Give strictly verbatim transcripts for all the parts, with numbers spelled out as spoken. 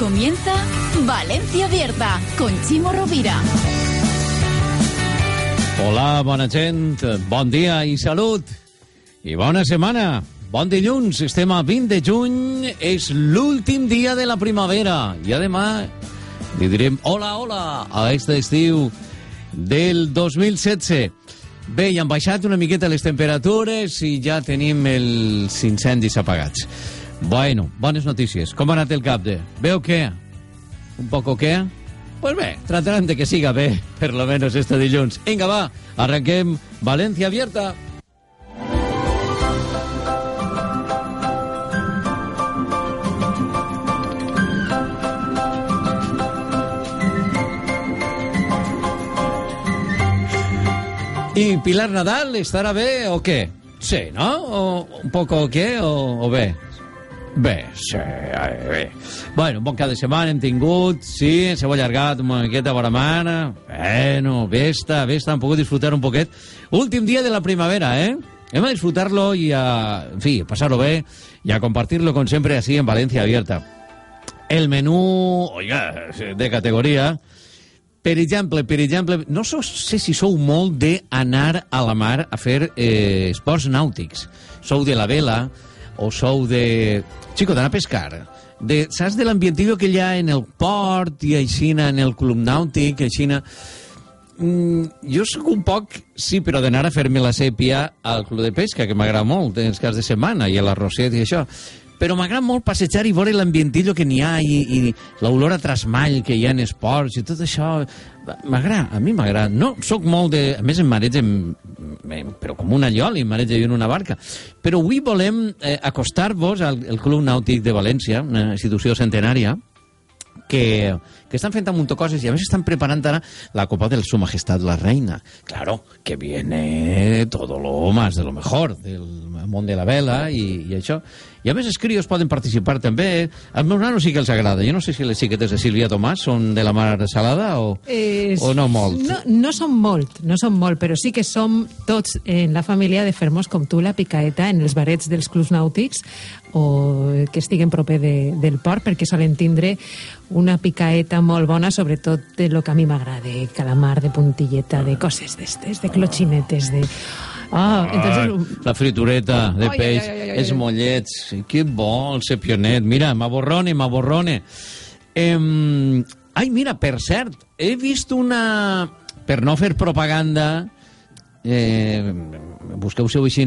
comienza Valencia Abierta con Chimo Rovira. Hola, bona gent, bon dia i salut. I bona setmana. Bon dilluns, estem a vint de juny, és l'últim dia de la primavera. I demà li direm hola, hola a aquest estiu del dos mil setze. Bé, ja han baixat una miqueta les temperatures i ja tenim els incendis apagats. Bueno, bones notícies. Com ha anat el cap de? Bé o què? Un poco què? Pues bé, trataran de que siga bé, per lo menos este dilluns. Vinga, va, arrenquem Valencia Abierta. I Pilar Nadal estarà bé o què? Sí, no? O un poco què o, o bé? Bé, sí, bé. Bueno, un bon cap de setmana hem tingut, sí, s'ha allargat una miqueta a mana. Bueno, vesta, vesta, hem pogut disfrutar un poquet. Últim dia de la primavera, eh? Hem de disfrutar-lo i a, en fi, passar-lo bé i a compartir-lo, com sempre, así en Valencia Abierta. El menú, oiga, de categoria. Per exemple, per exemple, no sé si sou molt d'anar a la mar a fer eh, esports nàutics. Sou de la vela o sou de... Chico, d'anar a pescar. De, saps de l'ambientillo que hi ha en el port i aixina en el club nàutic, aixina... Mm, jo soc un poc, sí, però d'anar a fer-me la sèpia al club de pesca, que m'agrada molt, en els caps de setmana, i a l'arrosset i això... Però m'agrada molt passejar i veure l'ambientillo que n'hi ha i, i l'olor a trasmall que hi ha en esports i tot això. M'agrada, a mi m'agrada. No, soc molt de... A més, em mareja, però com una lloli, em mareja jo en una barca. Però avui volem eh, acostar-vos al, al Club Nàutic de València, una institució centenària, que, que estan fent un munt de coses i a més estan preparant ara la Copa de Su Majestad la Reina. Claro, que viene todo lo más de lo mejor del món de la vela i, i això. I a més els crios poden participar també. Als meus nanos sí que els agrada. Jo no sé si les xiquetes de Sílvia Tomàs són de la mar salada o, eh, o no molt. No, no són molt, no són molt, però sí que som tots en la família de fer-nos com tu la picaeta en els barets dels clubs nàutics o que estiguen proper de, del port, perquè solen tindre una picaeta molt bona, sobretot de lo que a mi m'agrada, calamar, de puntilleta, de coses d'estes, de clotxinetes, de... Ah, entonces... La fritureta de ai, peix, ai, ai, ai, els mollets, que bo, el sepionet, mira, m'aborrone, m'aborrone. Eh, ai, mira, per cert, he vist una... Per no fer propaganda, eh, busqueu-se així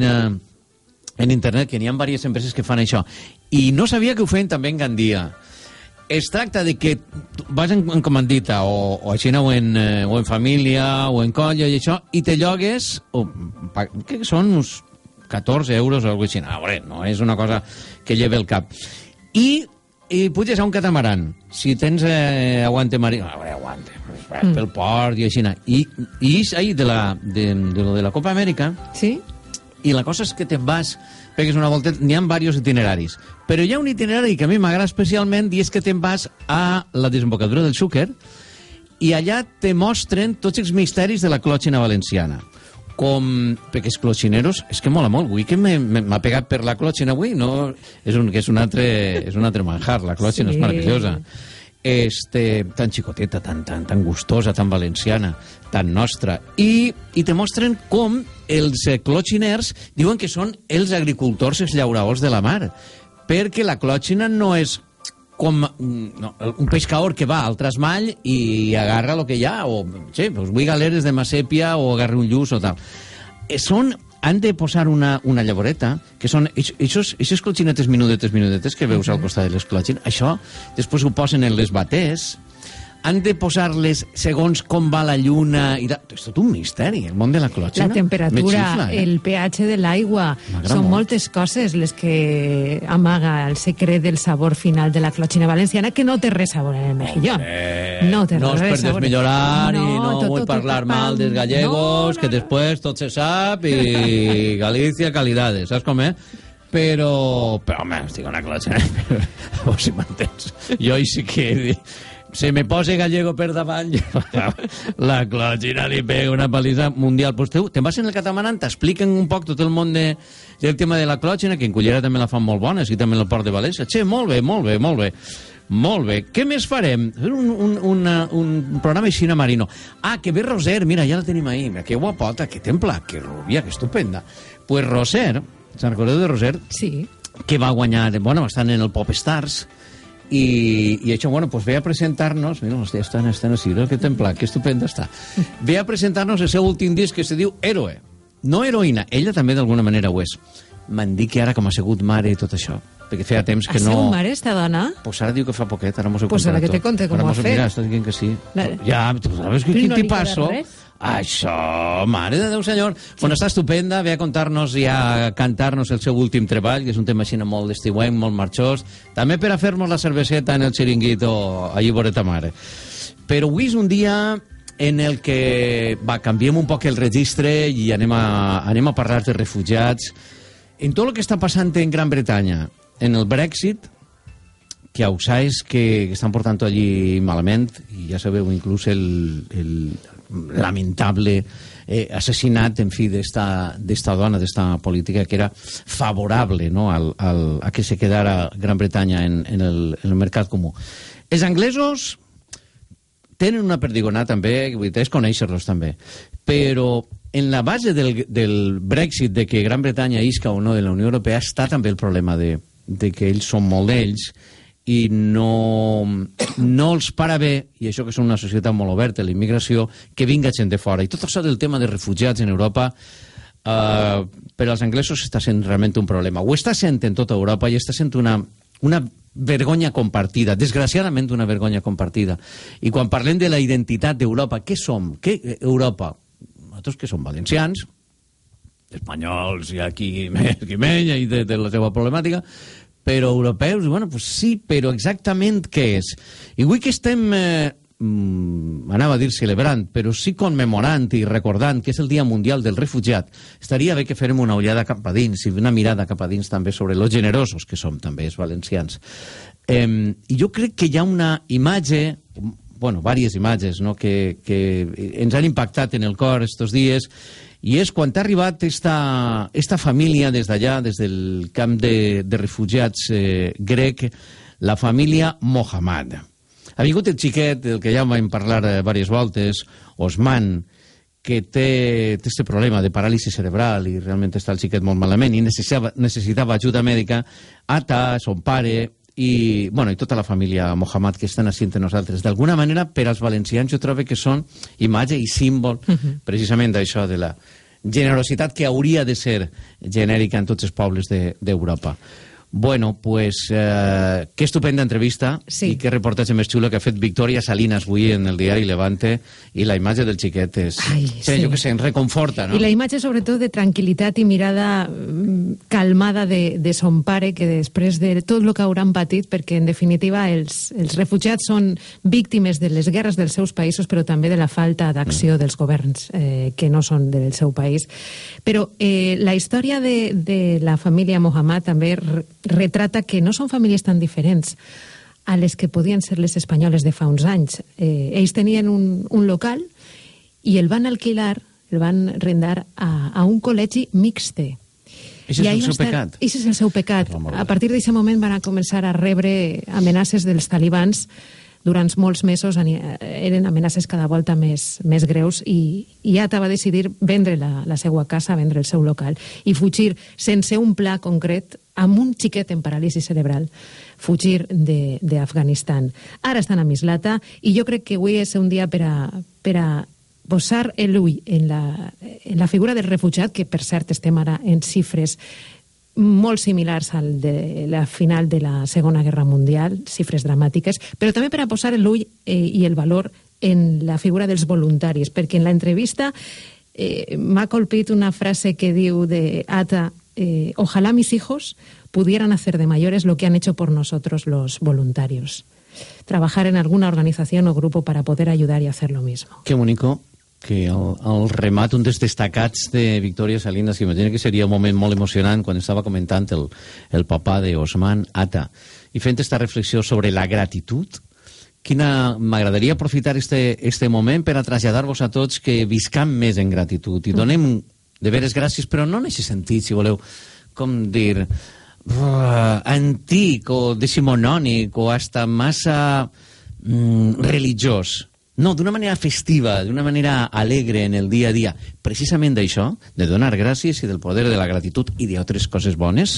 en internet, que n'hi ha diverses empreses que fan això, i no sabia que ho feien també en Gandia. Es tracta de que vas en, en comandita o, o així o en, eh, o en família o en colla i això, i te llogues o, que són uns catorze euros o alguna cosa així. A veure, no és una cosa que lleve el cap. I, i puges a un catamaran. Si tens eh, aguante marí... A veure, aguante. Mm. Pel port i així. I, i és ahí de la, de, de, lo de la Copa Amèrica. Sí. I la cosa és que te'n vas, pegues una volta, n'hi ha diversos itineraris. Però hi ha un itinerari que a mi m'agrada especialment i és que te'n vas a la desembocadura del Xúquer i allà te mostren tots els misteris de la clòtxina valenciana. Com... Perquè els clotxineros, és que mola molt. Avui que m'ha pegat per la clòtxina avui, no? És un, que és un altre, és un altre manjar, la clòtxina sí. És meravellosa. Este, tan xicoteta, tan, tan, tan gustosa, tan valenciana, tan nostra. I, i te mostren com els eh, clotxiners diuen que són els agricultors, els llauradors de la mar, perquè la clòtxina no és com no, un pescador que va al trasmall i agarra el que hi ha, o sí, doncs vull galeres de masèpia o agarra un lluç o tal. Eh, són... han de posar una, una llavoreta, que són aquestes clotxinetes minudetes, minudetes que veus al costat de les clotxines, això després ho posen en les baters, han de posar-les segons com va la lluna i da... és tot un misteri, el món de la clòtxina. La temperatura, xifla, eh? El pH de l'aigua, són molt. moltes coses les que amaga el secret del sabor final de la clòtxina valenciana, que no té res sabor en el mejillón. Eh, no té no res sabor. No és per desmillorar no, i no tot, vull tot, parlar tot, mal dels gallegos, no, no, que després tot se sap i Galícia, calidades, saps com és? Però, però home, estic una clòtxina, a veure si m'entens. Jo hi sí que... se me pose gallego per davant, la clòtxina li pega una paliza mundial. Pues te, te vas en el catamaran, t'expliquen un poc tot el món de, del tema de la clòtxina, que en Cullera també la fan molt bona, i també en el port de València. Che, molt bé, molt bé, molt bé. Molt bé. Què més farem? Un, un, una, un programa així marino. Ah, que ve Roser. Mira, ja la tenim ahí. Mira, que guapota, que templa, que rubia, que estupenda. Pues Roser, se'n recordeu de Roser? Sí. Que va guanyar, bueno, estan en el Pop Stars, i, i això, bueno, pues ve a presentar-nos, mira, hòstia, estan, estan així, que templa, que estupenda està. Ve a presentar-nos el seu últim disc que se diu Héroe. No heroïna, ella també d'alguna manera ho és. M'han dit que ara com ha sigut mare i tot això, perquè feia temps que ha no... sigut mare, esta dona? Pues ara diu que fa poquet, ara mos ho pues contarà tot. Pues ara que te conte com ho ha fet. Mira, està dient que sí. La... Ja, tu sabes que quin no tipasso. Això, mare de Déu senyor. Sí. Bueno, està estupenda, ve a contar-nos i a cantar-nos el seu últim treball, que és un tema així molt d'estiuenc, molt marxós, també per a fer-nos la cerveseta en el xiringuito allí vora ta mare. Però avui és un dia en el que va, canviem un poc el registre i anem a, anem a parlar de refugiats. En tot el que està passant en Gran Bretanya, en el Brexit, que ho sabes que, que estan portant allí malament, i ja sabeu, inclús el, el lamentable eh, assassinat, en fi, d'esta dona, d'esta política que era favorable, no?, al, al, a que se quedara Gran Bretanya en, en, el, en el mercat comú. Els anglesos tenen una perdigonada també, vull dir, és conèixer-los també, però en la base del, del Brexit, de que Gran Bretanya isca o no de la Unió Europea, està també el problema de, de que ells són molt d'ells i no, no els para bé, i això que són una societat molt oberta, la immigració, que vinga gent de fora. I tot això del tema de refugiats en Europa, eh, per als anglesos està sent realment un problema. Ho està sent en tota Europa i està sent una, una vergonya compartida, desgraciadament una vergonya compartida. I quan parlem de la identitat d'Europa, què som? Què Europa? Nosaltres que som valencians, espanyols i aquí qui menys i de, de la seva problemàtica, però europeus, bueno, pues sí, però exactament què és? I avui que estem, eh, anava a dir celebrant, però sí commemorant i recordant que és el Dia Mundial del Refugiat, estaria bé que fèrem una ullada cap a dins i una mirada cap a dins també sobre los generosos que som també els valencians. Eh, I jo crec que hi ha una imatge, bueno, diverses imatges, no?, que, que ens han impactat en el cor estos dies, i és quan ha arribat esta, esta família des d'allà, des del camp de, de refugiats eh, grec, la família Mohammad. Ha vingut el xiquet, del que ja vam parlar eh, diverses voltes, Osman, que té, té este problema de paràlisi cerebral i realment està el xiquet molt malament i necessitava, necessitava ajuda mèdica. Ata, son pare i, bueno, i tota la família Mohammad que estan així entre nosaltres. D'alguna manera, per als valencians jo trobo que són imatge i símbol uh-huh. precisament d'això, de la generositat que hauria de ser genèrica en tots els pobles d'Europa. De, Bueno, pues, eh, qué estupenda entrevista sí. I qué reportatge més xulo que ha fet Victoria Salinas avui en el diari Levante, i la imatge del xiquet és, Ai, sí. jo que sé, ens reconforta, no? I la imatge sobretot de tranquil·litat i mirada calmada de, de son pare, que després de tot el que hauran patit, perquè en definitiva els, els refugiats són víctimes de les guerres dels seus països, però també de la falta d'acció mm. dels governs eh, que no són del seu país. Però eh, la història de, de la família Mohammad també retrata que no són famílies tan diferents a les que podien ser les espanyoles de fa uns anys. Eh, ells tenien un, un local i el van alquilar, el van rendar a, a un col·legi mixte. Això és el seu estar, pecat. Això és el seu pecat. A partir d'aquest moment van a començar a rebre amenaces dels talibans. Durant molts mesos eren amenaces cada volta més, més greus i, i Ata va decidir vendre la, la seva casa, vendre el seu local i fugir sense un pla concret amb un xiquet en paràlisi cerebral, fugir d'Afganistan. Ara estan a Mislata i jo crec que avui és un dia per a, per a posar l'ull en, la, en la figura del refugiat, que per cert estem ara en xifres molt similars al de la final de la Segona Guerra Mundial, xifres dramàtiques, però també per a posar l'ull eh, i el valor en la figura dels voluntaris, perquè en l'entrevista eh, m'ha colpit una frase que diu de Ata, eh, ojalá mis hijos pudieran hacer de mayores lo que han hecho por nosotros los voluntarios. Trabajar en alguna organización o grupo para poder ayudar y hacer lo mismo. Qué bonito que el, el remat, un dels destacats de Victoria Salinas, que imagina que seria un moment molt emocionant quan estava comentant el, el papà de Osman, Ata, i fent esta reflexió sobre la gratitud. Quina... M'agradaria aprofitar este, este moment per a traslladar-vos a tots que viscam més en gratitud i donem de veres gràcies, però no en aquest sentit, si voleu, com dir, uh, antic o decimonònic o hasta massa mm, religiós. No, d'una manera festiva, d'una manera alegre en el dia a dia. Precisament d'això, de donar gràcies i del poder de la gratitud i d'altres coses bones,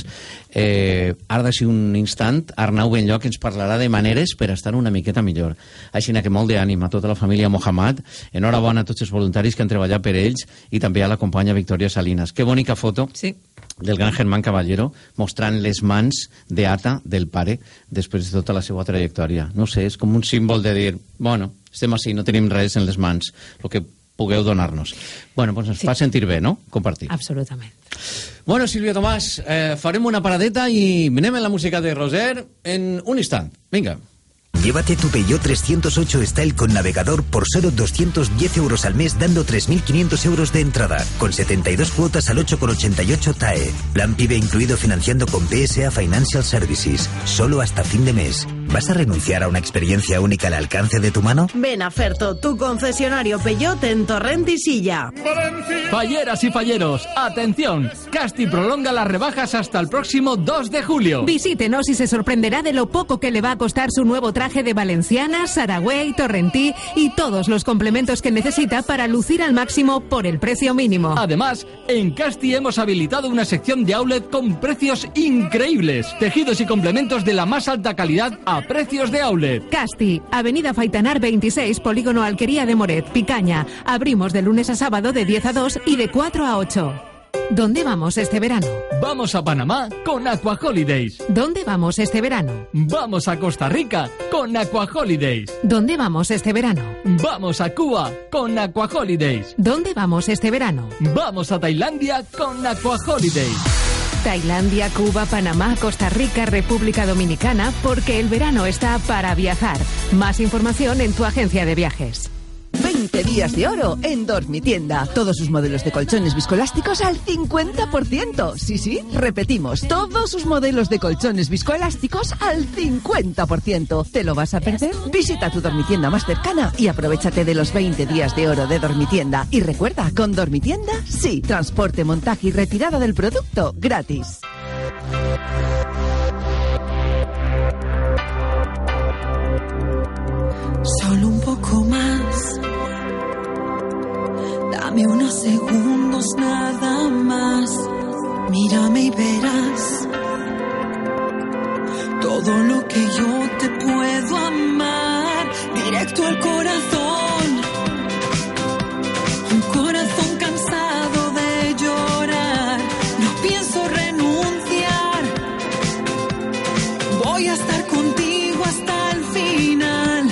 eh, ara d'ací un instant, Arnau Benlloc ens parlarà de maneres per estar una miqueta millor. Així que molt d'ànim a tota la família Mohamed, enhorabona a tots els voluntaris que han treballat per ells i també a la companya Victoria Salinas. Que bonica foto. Sí. Del gran Germán Caballero mostrant les mans d'Ata del pare després de tota la seva trajectòria. No sé, és com un símbol de dir, bueno, estem així, no tenim res en les mans, el que pugueu donar-nos. Bueno, doncs ens sí. fa sentir bé, no? Compartir. Absolutament. Bueno, Sílvia Tomàs, eh, farem una paradeta i anem en la música de Roser en un instant. Vinga. Llévate tu Peugeot trescientos ocho Style con navegador por solo doscientos diez euros al mes, dando tres mil quinientos euros de entrada, con setenta y dos cuotas al ocho coma ochenta y ocho T A E. Plan PIBE incluido financiando con P S A Financial Services. Solo hasta fin de mes. ¿Vas a renunciar a una experiencia única al alcance de tu mano? Ven a Ferto, tu concesionario Peugeot en Torrent y Silla. Falleras y falleros, atención. Casti prolonga las rebajas hasta el próximo dos de julio. Visítenos y se sorprenderá de lo poco que le va a costar su nuevo traje de valenciana, Saragüey, Torrentí y todos los complementos que necesita para lucir al máximo por el precio mínimo. Además, en Casti hemos habilitado una sección de outlet con precios increíbles. Tejidos y complementos de la más alta calidad a precios de outlet. Casti, Avenida Faitanar veintiséis, Polígono Alquería de Moret, Picaña. Abrimos de lunes a sábado de diez a dos y de cuatro a ocho. ¿Dónde vamos este verano? Vamos a Panamá con Aqua Holidays. ¿Dónde vamos este verano? Vamos a Costa Rica con Aqua Holidays. ¿Dónde vamos este verano? Vamos a Cuba con Aqua Holidays. ¿Dónde vamos este verano? Vamos a Tailandia con Aqua Holidays. Tailandia, Cuba, Panamá, Costa Rica, República Dominicana, porque el verano está para viajar. Más información en tu agencia de viajes. veinte días de oro en Dormitienda. Todos sus modelos de colchones viscoelásticos al cincuenta por ciento. Sí, sí, repetimos, todos sus modelos de colchones viscoelásticos al cincuenta por ciento. ¿Te lo vas a perder? Visita tu Dormitienda más cercana y aprovéchate de los veinte días de oro de Dormitienda. Y recuerda, con Dormitienda, sí, transporte, montaje y retirada del producto gratis. Solo un poco más. Dame unos segundos nada más. Mírame y verás todo lo que yo te puedo amar. Directo al corazón. Un corazón cansado de llorar. No pienso renunciar. Voy a estar contigo hasta el final.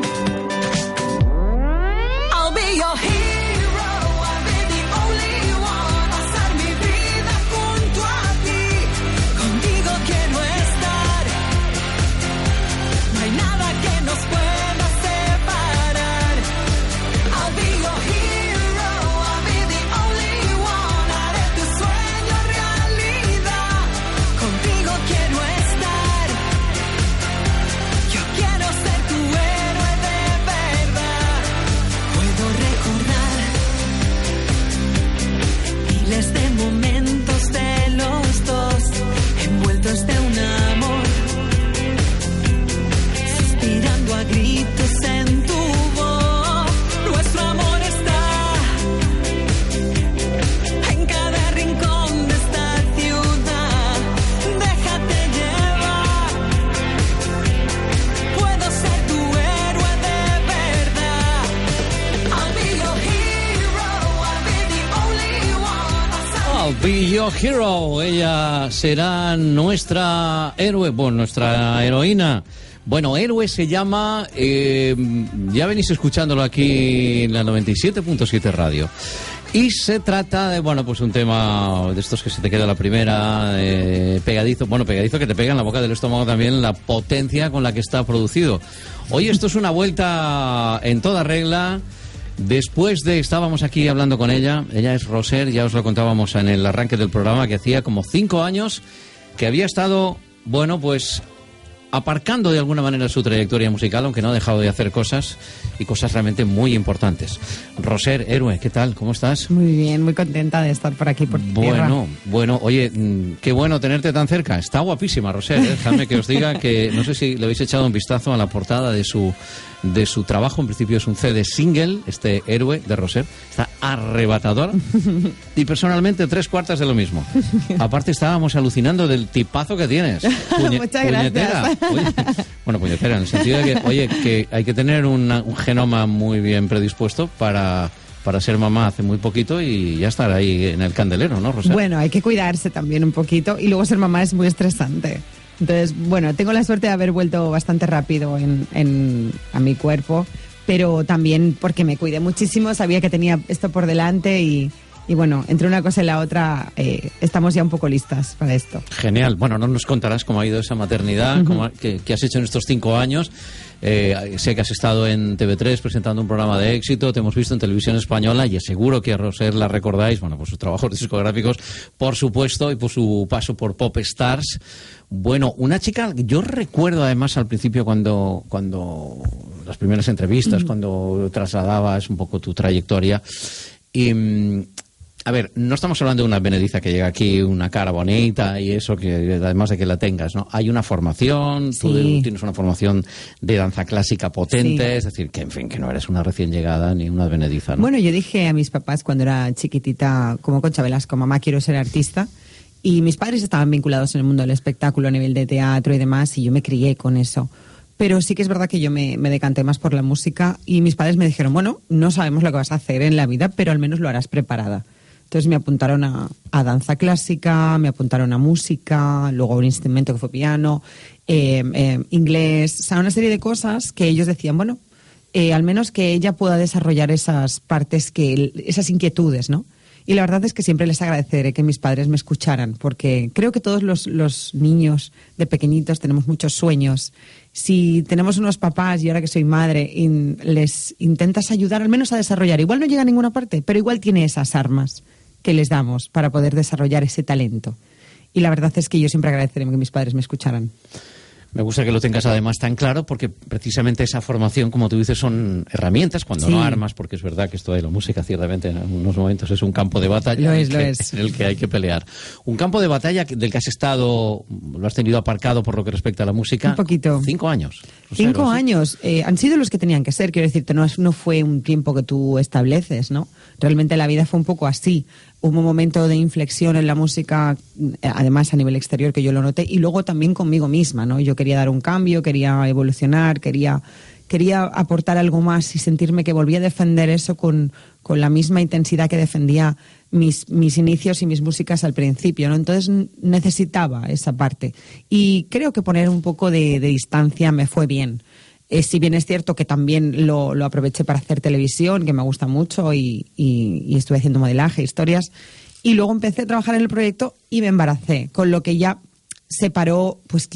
Be Your Hero, ella será nuestra héroe, bueno, nuestra heroína. Bueno, héroe se llama, eh, ya venís escuchándolo aquí en la noventa y siete punto siete Radio. Y se trata de, bueno, pues un tema de estos que se te queda la primera, eh, pegadizo, bueno, pegadizo que te pega en la boca del estómago también, la potencia con la que está producido. Hoy esto es una vuelta en toda regla. Después de, estábamos aquí hablando con ella, ella es Roser, ya os lo contábamos en el arranque del programa, que hacía como cinco años que había estado, bueno, pues aparcando de alguna manera su trayectoria musical, aunque no ha dejado de hacer cosas, y cosas realmente muy importantes. Roser, héroe, ¿qué tal? ¿Cómo estás? Muy bien, muy contenta de estar por aquí, por tu Bueno, tierra. bueno, oye, mm, qué bueno tenerte tan cerca. Está guapísima, Roser, ¿eh? Déjame que os diga que, no sé si le habéis echado un vistazo a la portada de su de su trabajo. En principio es un C D single, este héroe de Roser. Está arrebatadora. Y personalmente tres cuartas de lo mismo. Aparte estábamos alucinando del tipazo que tienes. Puñe- Muchas puñetera. gracias. Oye, bueno, puñetera, en el sentido de que, oye, que hay que tener una- un genoma muy bien predispuesto para, para ser mamá hace muy poquito y ya estar ahí en el candelero, ¿no, Roser? Bueno, hay que cuidarse también un poquito y luego ser mamá es muy estresante. Entonces, bueno, tengo la suerte de haber vuelto bastante rápido en, en- a mi cuerpo, pero también porque me cuidé muchísimo, sabía que tenía esto por delante y, y bueno, entre una cosa y la otra eh, estamos ya un poco listas para esto. Genial. Bueno, no nos contarás cómo ha ido esa maternidad, Ujú. cómo ha- qué, qué has hecho en estos cinco años. Eh, sé que has estado en T V tres presentando un programa de éxito, te hemos visto en Televisión Española y seguro que a Roser la recordáis, bueno, por sus trabajos discográficos, por supuesto, y por su paso por Pop Stars. Bueno, una chica, yo recuerdo además al principio cuando, cuando las primeras entrevistas, cuando trasladabas un poco tu trayectoria, y... mm, a ver, no estamos hablando de una Benediza que llega aquí, una cara bonita y eso, que además de que la tengas, ¿no? Hay una formación, tú Sí. tienes una formación de danza clásica potente, Sí. es decir, que en fin, que no eres una recién llegada ni una Benediza, ¿no? Bueno, yo dije a mis papás cuando era chiquitita, como Concha Velasco, mamá, quiero ser artista. Y mis padres estaban vinculados en el mundo del espectáculo a nivel de teatro y demás, y yo me crié con eso. Pero sí que es verdad que yo me, me decanté más por la música y mis padres me dijeron, bueno, no sabemos lo que vas a hacer en la vida, pero al menos lo harás preparada. Entonces me apuntaron a, a danza clásica, me apuntaron a música, luego a un instrumento que fue piano, eh, eh, inglés, o sea, una serie de cosas que ellos decían, bueno, eh, al menos que ella pueda desarrollar esas partes, que esas inquietudes, ¿no? Y la verdad es que siempre les agradeceré que mis padres me escucharan, porque creo que todos los, los niños de pequeñitos tenemos muchos sueños. Si tenemos unos papás, y ahora que soy madre, in- les intentas ayudar al menos a desarrollar. Igual no llega a ninguna parte, pero igual tiene esas armas que les damos para poder desarrollar ese talento. Y la verdad es que yo siempre agradeceré que mis padres me escucharan. Me gusta que lo tengas además tan claro porque precisamente esa formación, como tú dices, son herramientas, cuando Sí. no armas, porque es verdad que esto de la música ciertamente en algunos momentos es un campo de batalla Lo en, es, el lo que, es. en el que hay que pelear. Un campo de batalla que- del que has estado, lo has tenido aparcado por lo que respecta a la música. Un poquito. Cinco años. O sea, Cinco algo así. años. Eh, han sido los que tenían que ser. Quiero decirte, no, es- no fue un tiempo que tú estableces, ¿no? Realmente la vida fue un poco así. Hubo un momento de inflexión en la música, eh, además a nivel exterior, que yo lo noté, y luego también conmigo misma, ¿no? Yo quería dar un cambio, quería evolucionar, quería, quería aportar algo más y sentirme que volvía a defender eso con, con la misma intensidad que defendía mis, mis inicios y mis músicas al principio, ¿no? Entonces n- necesitaba esa parte. Y creo que poner un poco de, de distancia me fue bien. Eh, si bien es cierto que también lo, lo aproveché para hacer televisión, que me gusta mucho, y, y, y estuve haciendo modelaje, historias, y luego empecé a trabajar en el proyecto y me embaracé, con lo que ya se paró pues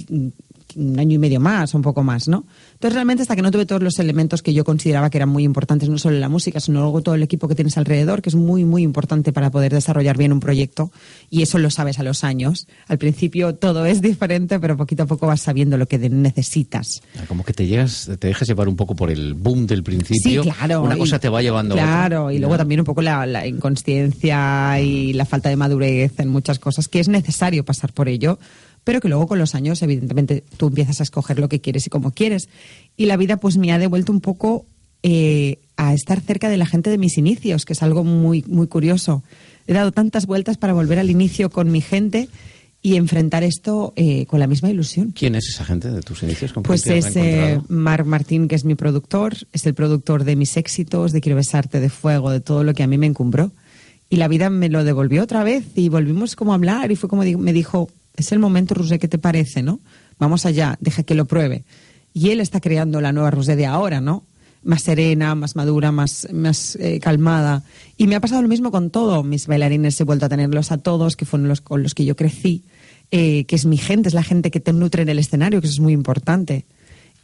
un año y medio más, un poco más, ¿no? Entonces realmente hasta que no tuve todos los elementos que yo consideraba que eran muy importantes, no solo en la música, sino luego todo el equipo que tienes alrededor, que es muy, muy importante para poder desarrollar bien un proyecto, y eso lo sabes a los años. Al principio todo es diferente, pero poquito a poco vas sabiendo lo que de- necesitas. Como que te llegas, te dejas llevar un poco por el boom del principio. Sí, claro. Una y- cosa te va llevando a otra. Claro, y luego también un poco la, la inconsciencia y la falta de madurez en muchas cosas, que es necesario pasar por ello, pero que luego con los años, evidentemente, tú empiezas a escoger lo que quieres y cómo quieres. Y la vida pues me ha devuelto un poco eh, a estar cerca de la gente de mis inicios, que es algo muy, muy curioso. He dado tantas vueltas para volver al inicio con mi gente y enfrentar esto eh, con la misma ilusión. ¿Quién es esa gente de tus inicios? ¿Con quién Pues te has es eh, reencontrado? Marc Martín, que es mi productor, es el productor de mis éxitos, de Quiero besarte, de Fuego, de todo lo que a mí me encumbró. Y la vida me lo devolvió otra vez y volvimos como a hablar y fue como di- me dijo, es el momento, Roser, ¿qué te parece, no? Vamos allá, deja que lo pruebe. Y él está creando la nueva Roser de ahora, ¿no? Más serena, más madura, más, más eh, calmada. Y me ha pasado lo mismo con todo. Mis bailarines he vuelto a tenerlos a todos, que fueron los con los que yo crecí, eh, que es mi gente, es la gente que te nutre en el escenario, que eso es muy importante.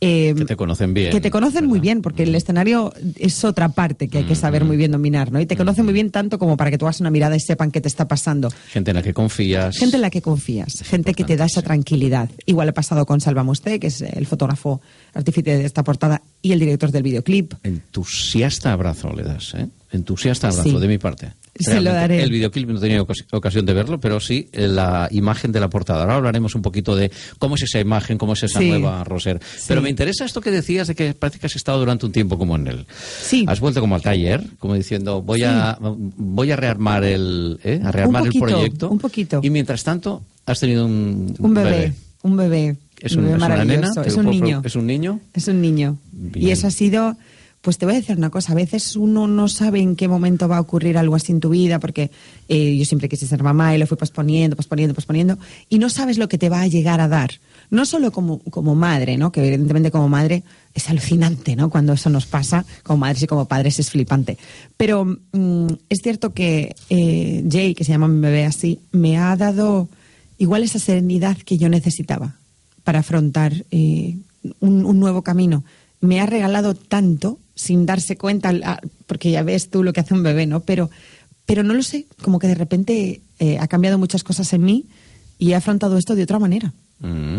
Eh, que te conocen bien. Que te conocen ¿verdad? Muy bien, porque el escenario es otra parte que hay que saber mm-hmm. muy bien dominar, ¿no? Y te conocen mm-hmm. muy bien tanto como para que tú hagas una mirada y sepan qué te está pasando. Gente en la que confías. Gente en la que confías, es gente que te da esa sí. tranquilidad. Igual ha pasado con Salva Musté, que es el fotógrafo artífice de esta portada y el director del videoclip. Entusiasta abrazo le das, ¿eh? Entusiasta abrazo sí. de mi parte. Se lo daré. El videoclip no he tenido ocasión de verlo, pero sí la imagen de la portada. Ahora hablaremos un poquito de cómo es esa imagen, cómo es esa sí. nueva Roser. Sí. Pero me interesa esto que decías de que parece que has estado durante un tiempo como en él. Sí. Has vuelto como al taller, como diciendo, voy sí. a voy a rearmar el ¿eh? a rearmar poquito, el proyecto. Un poquito. Y mientras tanto has tenido un, un bebé. bebé. Un bebé. Es, un, un bebé es una nena. Es un niño. ¿Es un niño? Es un niño. Bien. Y eso ha sido... Pues te voy a decir una cosa, a veces uno no sabe en qué momento va a ocurrir algo así en tu vida, porque eh, yo siempre quise ser mamá y lo fui posponiendo, posponiendo, posponiendo, y no sabes lo que te va a llegar a dar. No solo como, como madre, ¿no? Que evidentemente como madre es alucinante, ¿no? Cuando eso nos pasa, como madres y como padres es flipante. Pero mmm, es cierto que eh, Jay, que se llama mi bebé así, me ha dado igual esa serenidad que yo necesitaba para afrontar eh, un, un nuevo camino. Me ha regalado tanto sin darse cuenta, porque ya ves tú lo que hace un bebé, ¿no? Pero, pero no lo sé, como que de repente eh, ha cambiado muchas cosas en mí y he afrontado esto de otra manera. Mm.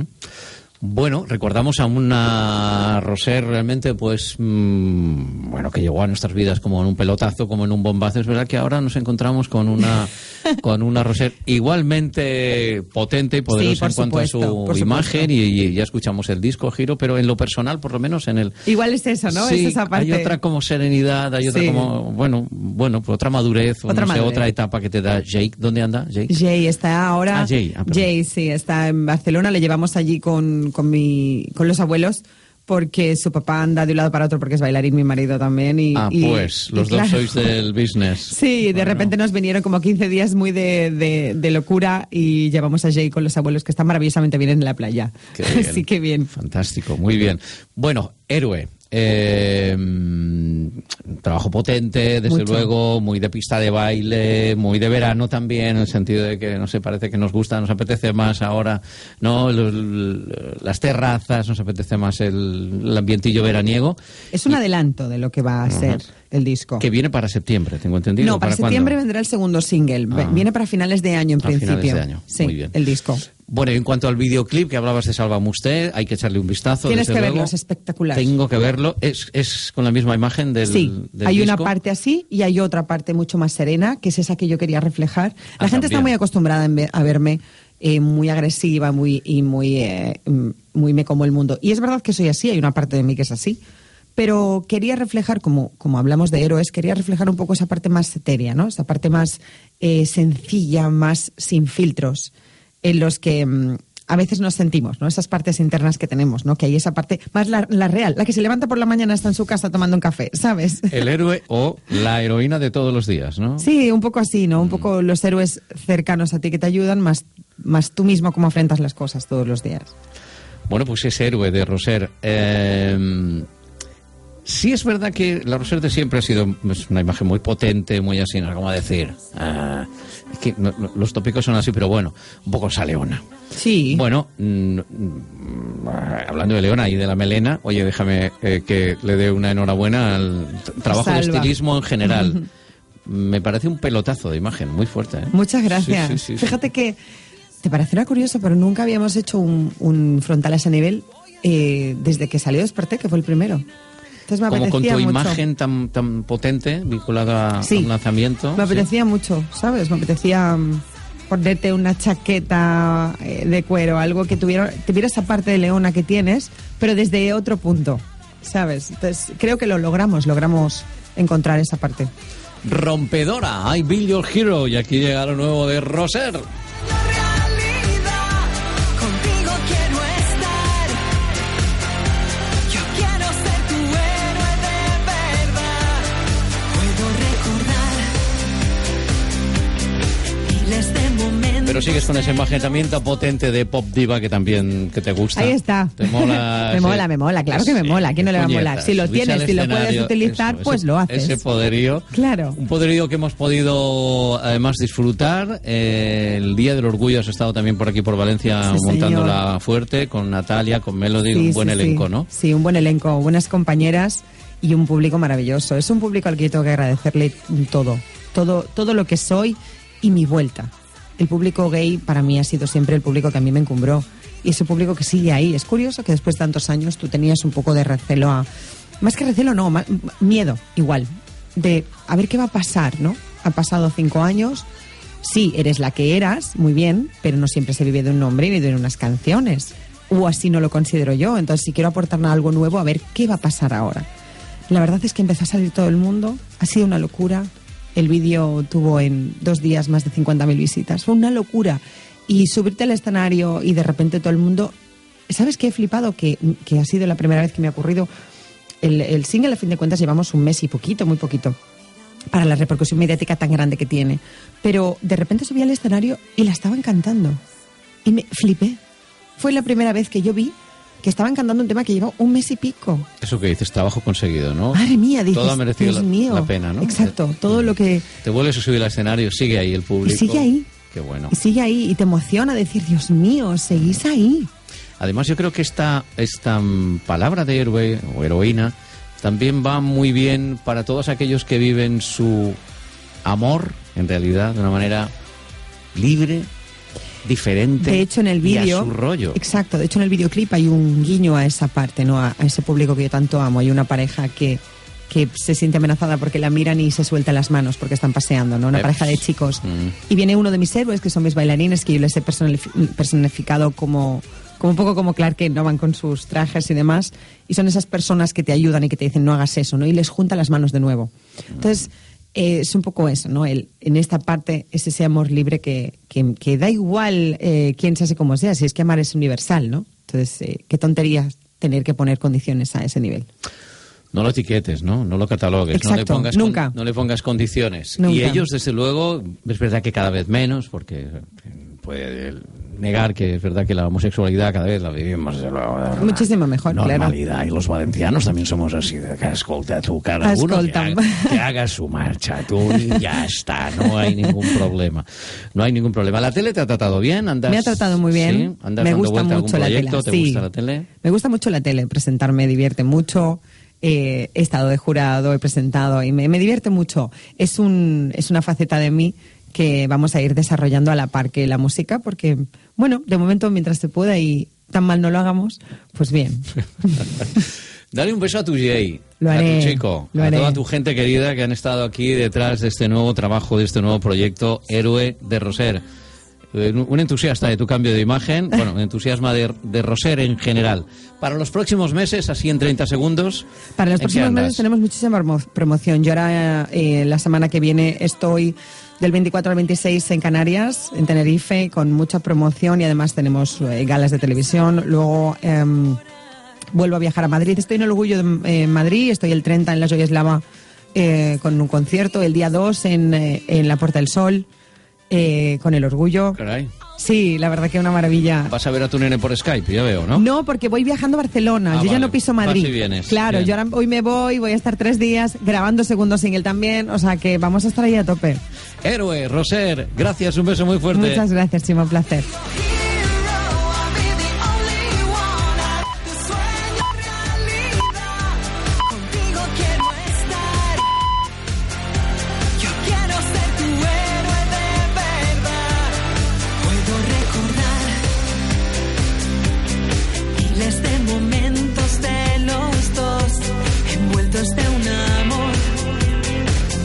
Bueno, recordamos a una Roser realmente, pues, mmm, bueno, que llegó a nuestras vidas como en un pelotazo, como en un bombazo. Es verdad que ahora nos encontramos con una con una Roser igualmente potente y poderosa sí, en cuanto supuesto, a su imagen y, y ya escuchamos el disco, Giro, pero en lo personal, por lo menos en el... Igual es eso, ¿no? Sí, es esa parte. Hay otra como serenidad, hay otra sí. como, bueno, bueno, otra madurez, o otra, no sé, madurez. otra etapa que te da Jake. ¿Dónde anda Jake? Jay está ahora... Ah, Jay. Ah, Jay, sí, está en Barcelona, le llevamos allí con, con mi... con los abuelos, porque su papá anda de un lado para otro porque es bailarín, mi marido también. Y, ah, y, pues, los y dos claro, sois del business. Sí, de bueno. repente nos vinieron como quince días muy de, de, de locura y llevamos a Jay con los abuelos, que están maravillosamente bien en la playa. Qué bien. Así que bien. Fantástico, muy bien. Bueno, Héroe. Eh, trabajo potente, desde Mucho. luego, muy de pista de baile, muy de verano también, en el sentido de que, no sé, parece que nos gusta, nos apetece más ahora, ¿no? Los, las terrazas, nos apetece más el, el ambientillo veraniego. Es un y, adelanto de lo que va a uh-huh. ser el disco. Que viene para septiembre, tengo entendido. No, para, para septiembre ¿cuándo? Vendrá el segundo single. Ah. Viene para finales de año, en a principio. Finales de año, sí, muy bien. El disco. Bueno, en cuanto al videoclip que hablabas de Salva Musté, hay que echarle un vistazo. Tienes desde que luego. verlo, es espectacular. Tengo que verlo. ¿Es, es con la misma imagen del Sí, del hay disco? Una parte así y hay otra parte mucho más serena, que es esa que yo quería reflejar. La ah, gente también. está muy acostumbrada en ver, a verme eh, muy agresiva muy y muy, eh, muy me como el mundo. Y es verdad que soy así, hay una parte de mí que es así. Pero quería reflejar, como, como hablamos de héroes, quería reflejar un poco esa parte más etérea, ¿no? Esa parte más eh, sencilla, más sin filtros, en los que mmm, a veces nos sentimos, ¿no? Esas partes internas que tenemos, ¿no? Que hay esa parte más la, la real, la que se levanta por la mañana, está en su casa tomando un café, ¿sabes? El héroe o la heroína de todos los días, ¿no? Sí, un poco así, ¿no? Un poco los héroes cercanos a ti que te ayudan, más, más tú mismo cómo afrontas las cosas todos los días. Bueno, pues ese héroe de Roser... Eh... Sí es verdad que la Roser de siempre ha sido pues, una imagen muy potente, muy así, ¿no? Como decir, ah, es que no, no, los tópicos son así, pero bueno, un poco saleona. Sí. Bueno, mm, mm, hablando de Leona y de la melena, oye, déjame eh, que le dé una enhorabuena al trabajo Salva. de estilismo en general. Me parece un pelotazo de imagen, muy fuerte, ¿eh? Muchas gracias. Sí, sí, sí, Fíjate sí. que te parecerá curioso, pero nunca habíamos hecho un, un frontal a ese nivel eh, desde que salió Desperté, que fue el primero. Entonces me Como con tu mucho. imagen tan, tan potente vinculada sí, a un lanzamiento. Me apetecía ¿sí? mucho, ¿sabes? Me apetecía um, ponerte una chaqueta eh, de cuero, algo que tuviera, tuviera esa parte de leona que tienes, pero desde otro punto, ¿sabes? Entonces creo que lo logramos, logramos encontrar esa parte. Rompedora, I Build Your Hero, y aquí llega lo nuevo de Roser. Pero sigues con esa imagen también tan potente de pop diva que también que te gusta. Ahí está. Te mola. me ese, mola, me mola, claro que me sí, mola. ¿A quién no le va a puñetas, molar? Si lo tienes, si lo puedes utilizar, eso, pues ese, lo haces. Ese poderío. Claro. Un poderío que hemos podido además disfrutar. Eh, el Día del Orgullo has estado también por aquí por Valencia Sí, montándola fuerte con Natalia, con Melody, Sí, un buen sí, elenco, sí. ¿no? Sí, un buen elenco, buenas compañeras y un público maravilloso. Es un público al que yo tengo que agradecerle todo, todo, todo lo que soy y mi vuelta. El público gay para mí ha sido siempre el público que a mí me encumbró y ese público que sigue ahí. Es curioso que después de tantos años tú tenías un poco de recelo a... Más que recelo, no, más, miedo, igual, de a ver qué va a pasar, ¿no? Han pasado cinco años, sí, eres la que eras, muy bien, pero no siempre se vive de un nombre ni de unas canciones. O así no lo considero yo. Entonces, si quiero aportar algo nuevo, a ver qué va a pasar ahora. La verdad es que empezó a salir todo el mundo, ha sido una locura. El vídeo tuvo en dos días más de cincuenta mil visitas, fue una locura. Y subirte al escenario y de repente todo el mundo... ¿Sabes qué he flipado? Que, que ha sido la primera vez que me ha ocurrido. El, el single, a fin de cuentas, llevamos un mes y poquito, muy poquito, para la repercusión mediática tan grande que tiene. Pero de repente subí al escenario y la estaban cantando. Y me flipé. Fue la primera vez que yo vi que estaban cantando un tema que lleva un mes y pico. Eso que dices, trabajo conseguido, ¿no? Madre mía, dices, todo ha merecido Dios la, mío. la pena, ¿no? Exacto, todo lo que... Te vuelves a subir al escenario, sigue ahí el público. Y sigue ahí. Qué bueno. Y sigue ahí y te emociona decir, Dios mío, seguís ahí. Además, yo creo que esta, esta mm, palabra de héroe o heroína también va muy bien para todos aquellos que viven su amor, en realidad, de una manera libre, diferente. De hecho, en el vídeo... Y a su rollo. Exacto, de hecho en el videoclip hay un guiño a esa parte, ¿no? A, a ese público que yo tanto amo. Hay una pareja que, que se siente amenazada porque la miran y se suelta las manos porque están paseando, ¿no? Una Eps. pareja de chicos. Mm. Y viene uno de mis héroes, que son mis bailarines, que yo les he personalifi- personificado como... como un poco como Clark Kent, ¿no? Van con sus trajes y demás, y son esas personas que te ayudan y que te dicen no hagas eso, ¿no? Y les junta las manos de nuevo. Entonces, eh, es un poco eso, ¿no? El, en esta parte es ese amor libre que, que, que da igual eh, quién se hace como sea, si es que amar es universal, ¿no? Entonces, eh, qué tontería tener que poner condiciones a ese nivel. No lo etiquetes, ¿no? No lo catalogues. Exacto, no le pongas nunca. Con, no le pongas condiciones. Nunca. Y ellos, desde luego, es verdad que cada vez menos, porque puede negar que es verdad que la homosexualidad cada vez la vivimos de la muchísimo mejor, normalidad. claro. Y los valencianos también somos así, de que escolta tú, cada uno que haga, que haga su marcha, tú y ya está, no hay ningún problema. No hay ningún problema. ¿La tele te ha tratado bien? ¿Andas, me ha tratado muy bien. ¿sí? ¿Andas Me dando gusta vuelta a mucho algún la proyecto? tele. ¿Te Sí. gusta la tele? Me gusta mucho la tele, presentarme me divierte mucho. Eh, he estado de jurado, he presentado y me, me divierte mucho. Es, un, es una faceta de mí que vamos a ir desarrollando a la par que la música, porque, bueno, de momento mientras se pueda y tan mal no lo hagamos, pues bien. Dale un beso a tu Jay, Lo a haré, tu chico, lo a haré. toda tu gente querida que han estado aquí detrás de este nuevo trabajo, de este nuevo proyecto Héroe de Roser. Un entusiasta de tu cambio de imagen, bueno, un entusiasma de, de Roser en general. Para los próximos meses, así en treinta segundos. Para los ¿en qué próximos andas? meses tenemos muchísima promo- promoción. Yo ahora, eh, la semana que viene, estoy del veinticuatro al veintiséis en Canarias, en Tenerife, con mucha promoción y además tenemos eh, galas de televisión. Luego eh, vuelvo a viajar a Madrid. Estoy en el Orgullo de eh, Madrid, estoy el treinta en la Joya Eslava eh, con un concierto, el día dos en, eh, en la Puerta del Sol. Eh, con el Orgullo. Caray. Sí, la verdad que una maravilla. Vas a ver a tu nene por Skype, ya veo, ¿no? No, porque voy viajando a Barcelona. Ah, yo ya vale. no piso Madrid. Vas y vienes. Claro, Bien. yo ahora hoy me voy, voy a estar tres días grabando segundo single también. O sea que vamos a estar ahí a tope. Héroe, Roser, gracias, un beso muy fuerte. Muchas gracias, Chimo, un placer. Yo quiero ser tu héroe de verdad. Puedo recordar miles de momentos de los dos, envueltos de un amor,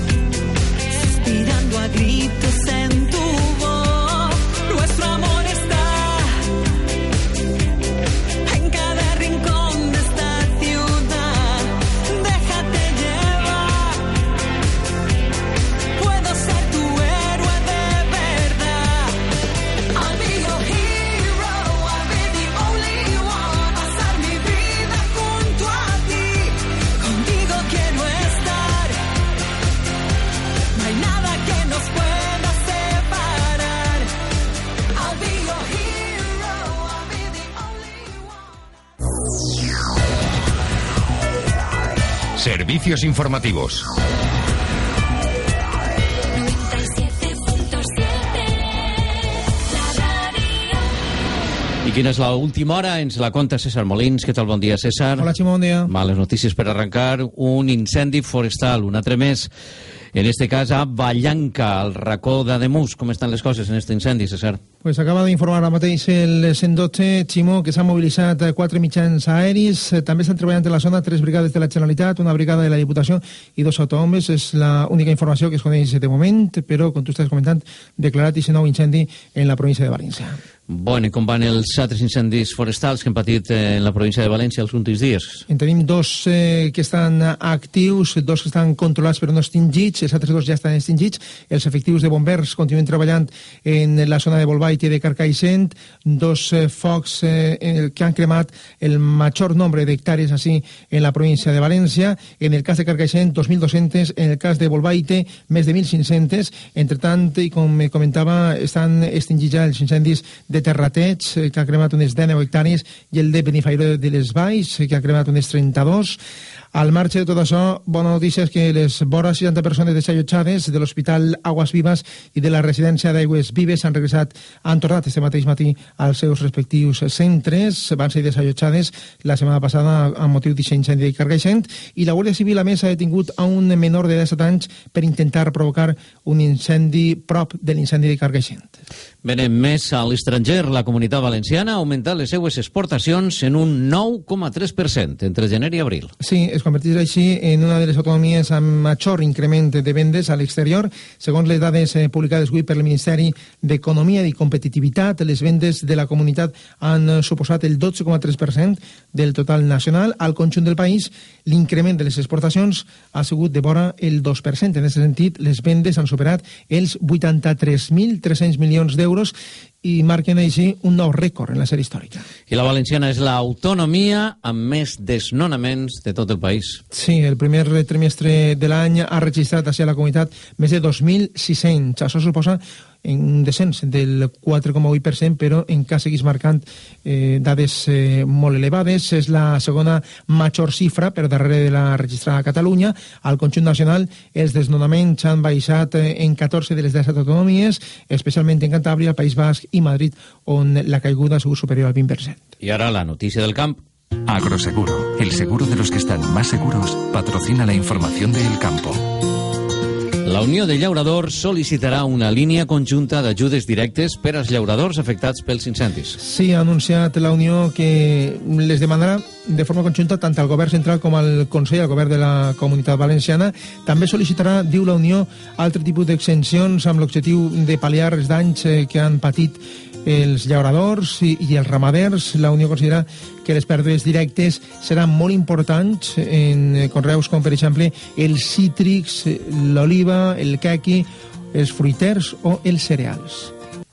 suspirando a gritos en tu voz. Nuestro amor está Servicios informativos. I quina és l'última hora? Ens la conta César Molins. Què tal? Bon dia, César. Hola, Ximo, bon dia. Males notícies per arrencar. Un incendi forestal, un altre més. En este cas a Vallanca, al racó d'Ademús. Com estan les coses en este incendi, César? Pues acaba d'informar ara mateix el cent dotze, Ximo, que s'han mobilitzat quatre mitjans aeris. També estan treballant en la zona tres brigades de la Generalitat, una brigada de la Diputació i dos autobombes. És l'única informació que es coneix de moment, però, com tu estàs comentant, declarat aquest nou incendi en la província de València. Bueno, i com van els altres incendis forestals que hem patit en la província de València els últims dies? En tenim dos eh, que estan actius, dos que estan controlats però no extingits, els altres dos ja estan extingits. Els efectius de bombers continuen treballant en la zona de Bolbait i de Carcaixent, dos eh, focs eh, que han cremat el major nombre d'hectàrees així en la província de València. En el cas de Carcaixent, dos mil dos-cents, en el cas de Bolbait, més de mil cinc-cents. Entre tant, i com comentava, estan extingits ja els incendis de Terrateig, que ha cremat unes deu hectàrees, i el de Benifairó de les Valls, que ha cremat unes trenta-dos. Al marge de tot això, bona notícia és que les vora seixanta persones desallotjades de l'Hospital Aguas Vivas i de la residència d'Aigües Vives han regressat, han tornat este mateix matí als seus respectius centres. Van ser desallotjades la setmana passada amb motiu d'aquest incendi de Carcaixent, i la Guàrdia Civil a més ha detingut a un menor de disset anys per intentar provocar un incendi prop de l'incendi de Carcaixent. Venem més a l'estranger. La Comunitat Valenciana ha augmentat les seues exportacions en un nou coma tres per cent entre gener i abril. Sí, es converteix així en una de les autonomies amb major increment de vendes a l'exterior. Segons les dades eh, publicades avui per el Ministeri d'Economia i Competitivitat, les vendes de la comunitat han suposat el dotze coma tres per cent del total nacional. Al conjunt del país, l'increment de les exportacions ha sigut de vora el dos per cent. En aquest sentit, les vendes han superat els vuitanta-tres mil tres-cents milions d'euros i marquen així un nou rècord en la sèrie històrica. I la valenciana és l'autonomia amb més desnonaments de tot el país. Sí, el primer trimestre de l'any ha registrat hacia la comunitat més de dos mil sis-cents. Això suposa un descens del quatre coma vuit per cent, però encara segueix marcant eh, dades eh, molt elevades. És la segona major xifra per darrere de la registrada a Catalunya. Al conjunt nacional, els desnonaments han baixat eh, en catorze de les disset autonomies, especialment en Cantàbria, País Basc i Madrid, on la caiguda ha sigut superior al vint per cent. I ara la notícia del camp. Agroseguro, el seguro de los que están más seguros, patrocina la información de El Campo. La Unió de Llauradors sol·licitarà una línia conjunta d'ajudes directes per als llauradors afectats pels incendis. Sí, ha anunciat la Unió que les demanarà de forma conjunta tant al govern central com al Consell, al govern de la Comunitat Valenciana. També sol·licitarà, diu la Unió, altre tipus d'exencions amb l'objectiu de pal·liar els danys que han patit els llauradors i, i els ramaders. La Unió considera que les pèrdues directes seran molt importants en conreus com, per exemple, els cítrics, l'oliva, el caqui, els fruiters o els cereals.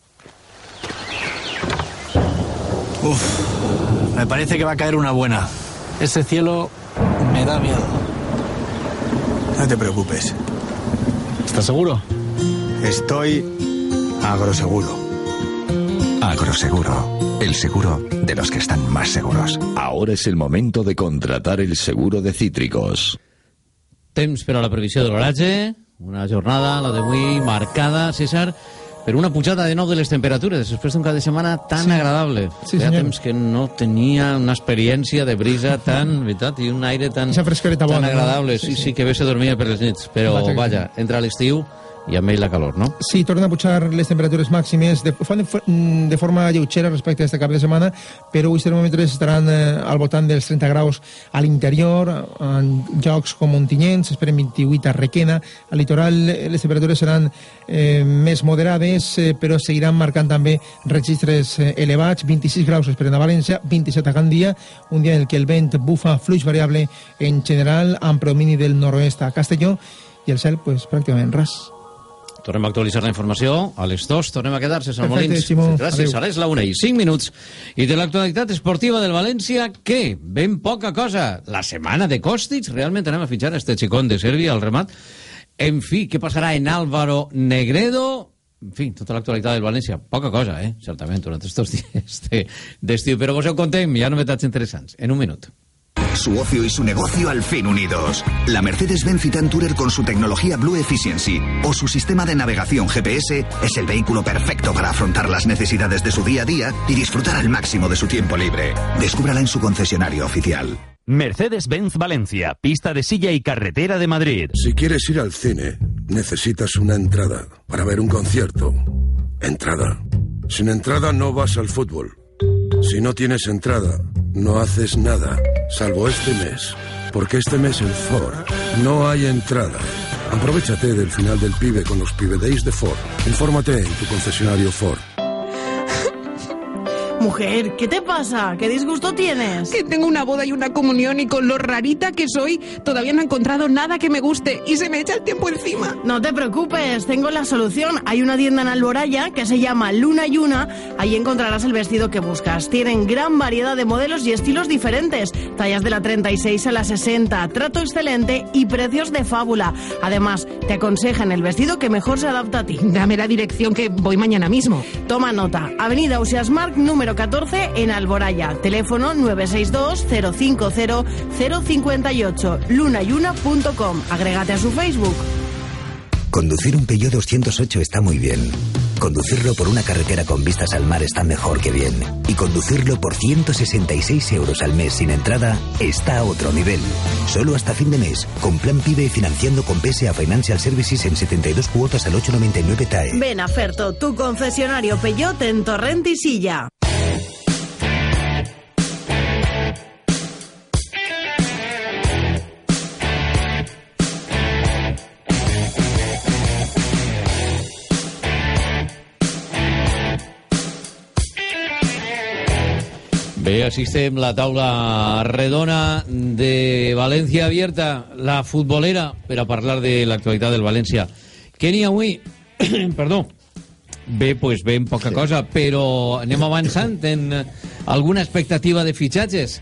Uf, me parece que va a caer una buena. Ese cielo me da miedo. No te preocupes. ¿Estás seguro? Estoy agroseguro. Agroseguro, el seguro de los que están más seguros. Ahora es el momento de contratar el seguro de cítricos. Temps per a la previsió de l'oratge, una jornada, la d'avui, marcada, César, per una pujada de nou de les temperatures, després d'un cap de setmana tan sí. agradable. Sí, Feia senyor. temps que no tenia una experiència de brisa tan, veritat, i un aire tan, tan bona, agradable. No? Sí, sí, sí, que bé se dormia per les nits, però, vaja, vaja entra l'estiu i amb ell la calor, no? Sí, tornen a pujar les temperatures màximes de, fan de, de forma lleugera respecte a este cap de setmana, però avui els termòmetres estaran eh, al voltant dels trenta graus a l'interior, en llocs com Ontinyents, esperen vint-i-vuit a Requena. Al litoral les temperatures seran eh, més moderades, eh, però seguiran marcant també registres eh, elevats. vint-i-sis graus esperen a València, vint-i-set a Gandia, un dia en el que el vent bufa fluix variable en general, amb predomini del nord-oest a Castelló, i el cel, pues, pràcticament ras. Tornem a actualitzar la informació. A les dos tornem a quedar-se, César Perfecte, Molins. Simó. Gràcies. Adéu. Ara és la una i cinc minuts. I de l'actualitat esportiva del València, què? Ben poca cosa. La setmana de Kostic, realment anem a fitxar este xicón de Sèrbia al remat. En fi, què passarà en Álvaro Negredo? En fi, tota l'actualitat del València. Poca cosa, eh? Certament, durant estos dies d'estiu. Però vos ho contem, hi ha novetats interessants. En un minut. Su ocio y su negocio al fin unidos. La Mercedes-Benz Citan Tourer con su tecnología Blue Efficiency o su sistema de navegación G P S es el vehículo perfecto para afrontar las necesidades de su día a día y disfrutar al máximo de su tiempo libre. Descúbrala en su concesionario oficial. Mercedes-Benz Valencia, pista de silla y carretera de Madrid. Si quieres ir al cine, necesitas una entrada. Para ver un concierto, entrada. Sin entrada no vas al fútbol. Si no tienes entrada, no haces nada, salvo este mes. Porque este mes en Ford no hay entrada. Aprovechate del final del Pibe con los Pibe Days de Ford. Infórmate en tu concesionario Ford. Mujer, ¿qué te pasa? ¿Qué disgusto tienes? Que tengo una boda y una comunión y con lo rarita que soy, todavía no he encontrado nada que me guste y se me echa el tiempo encima. No te preocupes, tengo la solución. Hay una tienda en Alboraya que se llama Luna y Una. Ahí encontrarás el vestido que buscas. Tienen gran variedad de modelos y estilos diferentes. Tallas de la treinta y seis a la sesenta. Trato excelente y precios de fábula. Además, te aconsejan el vestido que mejor se adapta a ti. Dame la dirección que voy mañana mismo. Toma nota. Avenida Ausiàs Marc, número catorce, en Alboraya. Teléfono nueve seis dos cero cinco cero cero cinco ocho. luna y una punto com. Agrégate a su Facebook. Conducir un Peugeot doscientos ocho está muy bien. Conducirlo por una carretera con vistas al mar está mejor que bien. Y conducirlo por ciento sesenta y seis euros al mes sin entrada está a otro nivel. Solo hasta fin de mes, con Plan Pibe y financiando con P S A Financial Services en setenta y dos cuotas al ocho noventa y nueve T A E. Ven a Ferto, tu concesionario Peugeot en Torrent y Silla. Bé, assistem la taula redona de València Abierta, la futbolera, per a parlar de l'actualitat del València. Què n'hi ha avui? Perdó. Bé, pues ben poca sí. cosa, però anem avançant en alguna expectativa de fitxatges.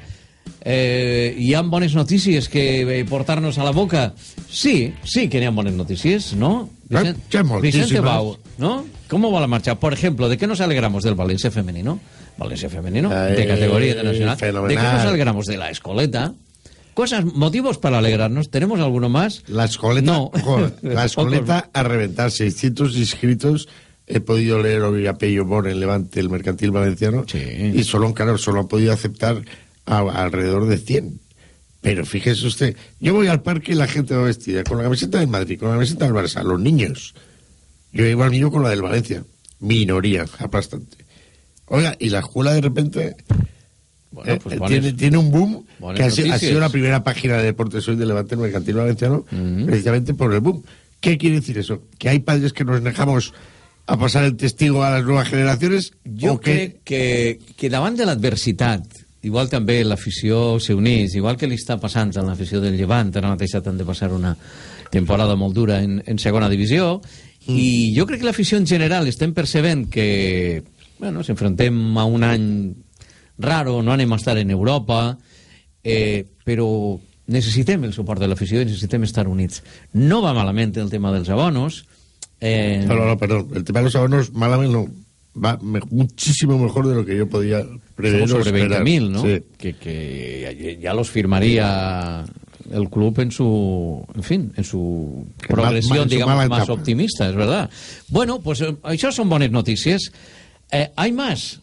Eh, hi ha bones notícies que portar-nos a la boca? Sí, sí que n'hi ha bones notícies, ¿no? Vicent, Vicente Bau, ¿no? ¿Cómo va la marcha? Por ejemplo, ¿de qué nos alegramos del Valencia femenino? Valencia femenino, Ay, de categoría internacional. Fenomenal. ¿De qué nos alegramos? De la escoleta. Cosas, motivos para alegrarnos. ¿Tenemos alguno más? La escoleta, no. Joder, la escoleta a reventar. seiscientos inscritos. He podido leer hoy a Pello Mor en Levante, el mercantil valenciano. Sí. Y solo, claro, solo han podido aceptar a, a alrededor de cien. Pero fíjese usted, yo voy al parque y la gente va vestida con la camiseta del Madrid, con la camiseta del Barça, los niños. Yo iba al niño con la del Valencia. Minoría, aplastante. Oiga, y la escuela de repente bueno, eh, pues tiene, tiene un boom que ha sido, ha sido la primera página de Deportes Hoy de Levante, el mercantil valenciano, uh-huh. precisamente por el boom. ¿Qué quiere decir eso? ¿Que hay padres que nos dejamos a pasar el testigo a las nuevas generaciones? Jo crec que, que davant de l'adversitat, igual també l'afició s'unís, igual que li està passant a l'afició del Llevant, ara mateix han de passar una temporada molt dura en, en segona divisió, mm. i jo crec que l'afició en general estem percebent que bueno, ens enfrontem a un any raro, no anem a estar en Europa, eh, però necessitem el suport de l'afició i necessitem estar units. No va malament el tema dels abonos. Eh... No, no, no, perdón. El tema de los abonos malament no. Va me, muchísimo mejor de lo que yo podía prever. Sobre veinte mil, ¿no? Sí. Que, que ya los firmaría el club en su, en fin, en su que progresión, ma, digamos, más optimista, es verdad. Bueno, pues això són bones notícies. Eh, ¿Hay más?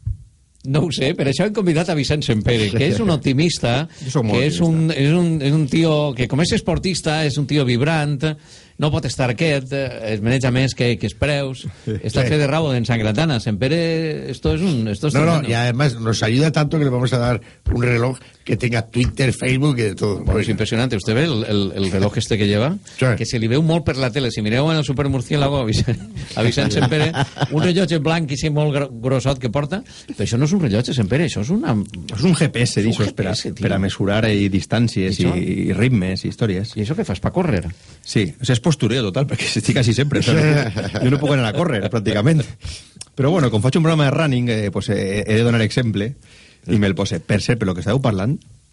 No ho sé, per això hem convidat a Vicent Sempere, que és un optimista, que és un, és, un, és un tio que, com és esportista, és un tio vibrant, no pot estar quiet, es maneja més que, que els preus, está fe de rabo de ensangratana. Sempere, esto es un... Esto es no, no, y además nos ayuda tanto que le vamos a dar un reloj que tenga Twitter, Facebook y de todo. Bueno, es impresionante. ¿Usted ve el, el, el reloj este que lleva? Sí. Que se li veu molt per la tele. Si mireu en el supermurciélago a Vicent, a Vicent Sempere, un rellotge blanc i sí molt grossot que porta, però això no és un rellotge, Sempere, això és una... És un G P S, d'aixòs, per, a, per a mesurar i distàncies i, i ritmes i històries. I això què fas, per córrer? Sí, o sigui, és postureo total, perquè estic quasi sempre. O sea, jo no puc anar a córrer, pràcticament. Però bueno, com faig un programa de running, eh, pues, eh, he de donar exemple, i me'l pose. Per cert, per lo que estàveu parlant,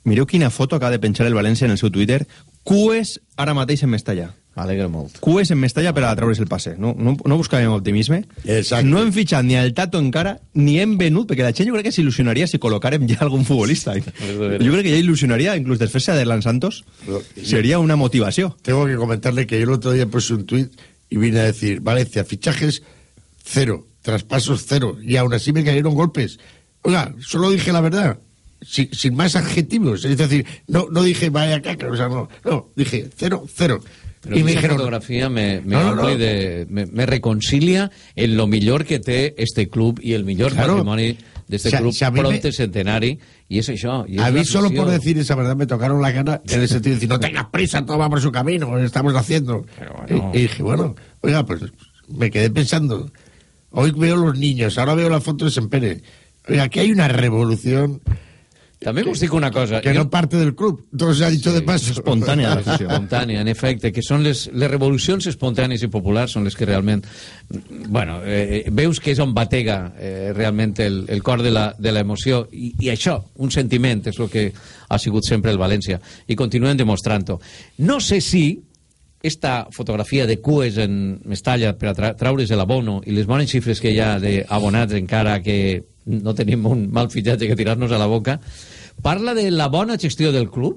Mireu quina foto acaba de penjar el València en el seu Twitter. Cues ara mateix en Mestalla. Alegra molt. Cues en Mestalla per a treure's el passe. No, no, no buscàvem optimisme. Exacte. No hem fitxat ni el Tato encara, ni hem venut, perquè la gent jo crec que s'il·lusionaria si col·locàrem ja algun futbolista. Jo crec que ja il·lusionaria, inclús desfer-se de Aderlan Santos. Sería una motivación. Tengo que comentarle que yo el otro día puse un tuit y vine a decir, Valencia, fichajes cero, traspasos cero, y aún así me cayeron golpes. Oiga, solo dije la verdad. Sin, sin más adjetivos, es decir, no, no dije vaya caca, o sea, no, no, dije cero, cero. Pero y me esa dijeron, fotografía me, me, no, no, no. De, me, me reconcilia en lo millor que té este club y el millor claro. patrimoni d'este o sea, club si pronte me... centenari, y es això. Y es a mí solo afición. por decir esa verdad me tocaron la cara en el sentido de decir, no tengas prisa, todo va por su camino, lo estamos haciendo. Bueno. Y, y dije, bueno, oiga, pues me quedé pensando, hoy veo los niños, ahora veo la foto de Sempere. Oiga, aquí hay una revolución... També us dic una cosa. Que no parte del club, todo se ha dicho sí, de paso. Espontània. Espontània, en efecte, que són les, les revolucions espontànies i populars són les que realment... Bueno, eh, veus que és on batega eh, realment el, el cor de la, de l'emoció i, i això, un sentiment, és el que ha sigut sempre el València i continuen demostrant-ho. No sé si esta fotografia de cues en Mestalla per a tra traure's l'abono i les bones xifres que hi ha d'abonats encara que no tenim un mal fitxatge que tirar-nos a la boca, parla de la bona gestió del club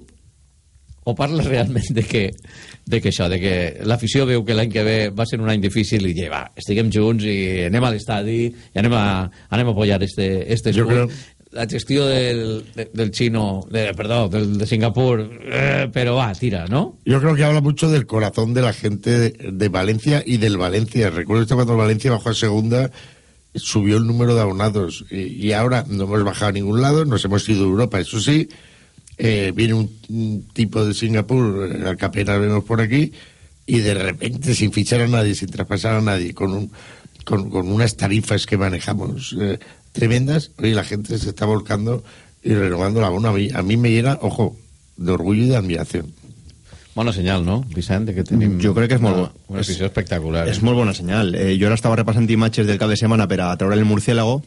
o parla realment de que, de que això, de que l'afició veu que l'any que ve va ser un any difícil i ja, va, estiguem junts i anem a l'estadi i anem a, anem a apoyar este, este escut. Creo... La gestió del, de, del chino, de, perdón, del, de Singapur, eh, pero va, tira, ¿no? Yo creo que habla mucho del corazón de la gente de, de Valencia y del Valencia. Recuerdo esto cuando el Valencia bajó a segunda, subió el número de abonados y, y ahora no hemos bajado a ningún lado, nos hemos ido a Europa, eso sí, eh, viene un, un tipo de Singapur, al que apenas vemos por aquí, y de repente sin fichar a nadie, sin traspasar a nadie, con, un, con, con unas tarifas que manejamos eh, tremendas, hoy la gente se está volcando y renovando la abono. A mí, a mí me llena, ojo, de orgullo y de admiración. Bona senyal, no, Vicent? Que tenim jo crec que és molt, una, una afició espectacular. És eh? molt bona senyal. Eh, jo ara estava repassant imatges del cap de setmana per a treure el murciélago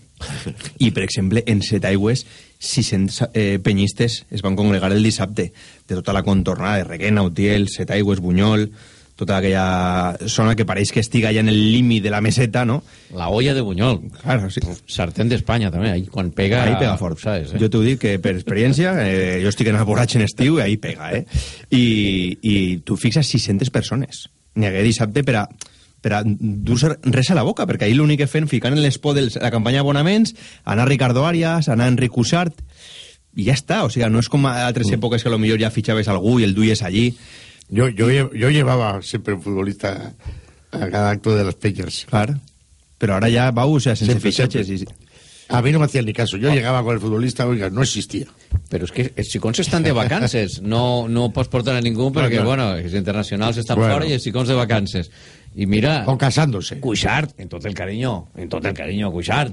i, per exemple, en Setaigües, sis-cents eh, penyistes es van congregar el dissabte de tota la contornada de Requena, Utiel, Setaigües, Bunyol, tota aquella zona que pareix que estiga ja en el límit de la meseta, no? La olla de Bunyol. Claro, sí. Sartén d'Espanya, també. Ahí, quan pega... Ahí pega fort. Sabes, eh? Jo t'ho dic que per experiència, eh, jo estic en el borratx en estiu i ahí pega, eh? I, i tu fixes sis-centes persones. N'hi hagué dissabte per a per a dur-se res a la boca, perquè ahir l'únic que fent, ficant en l'espot de la campanya d'abonaments, anar Ricardo Arias, anar Enric Cuixart, i ja està. O sigui, no és com a altres èpoques que a lo millor ja fitxaves algú i el duies allí. Yo, yo, yo llevaba siempre un futbolista a cada acto de las peñas. Claro. Pero ahora ya va, o sea, sense fichaches. Y... A mí no me hacían ni caso. Yo oh. llegaba con el futbolista, oiga, no existía. Pero es que els xicons estan de vacances. No, no pots portar a ningú perquè, no, bueno, els internacionals estan bueno. fora i els xicons de vacances. I mira... O casándose. Cuixart, en tot el cariño, en tot el cariño, Cuixart.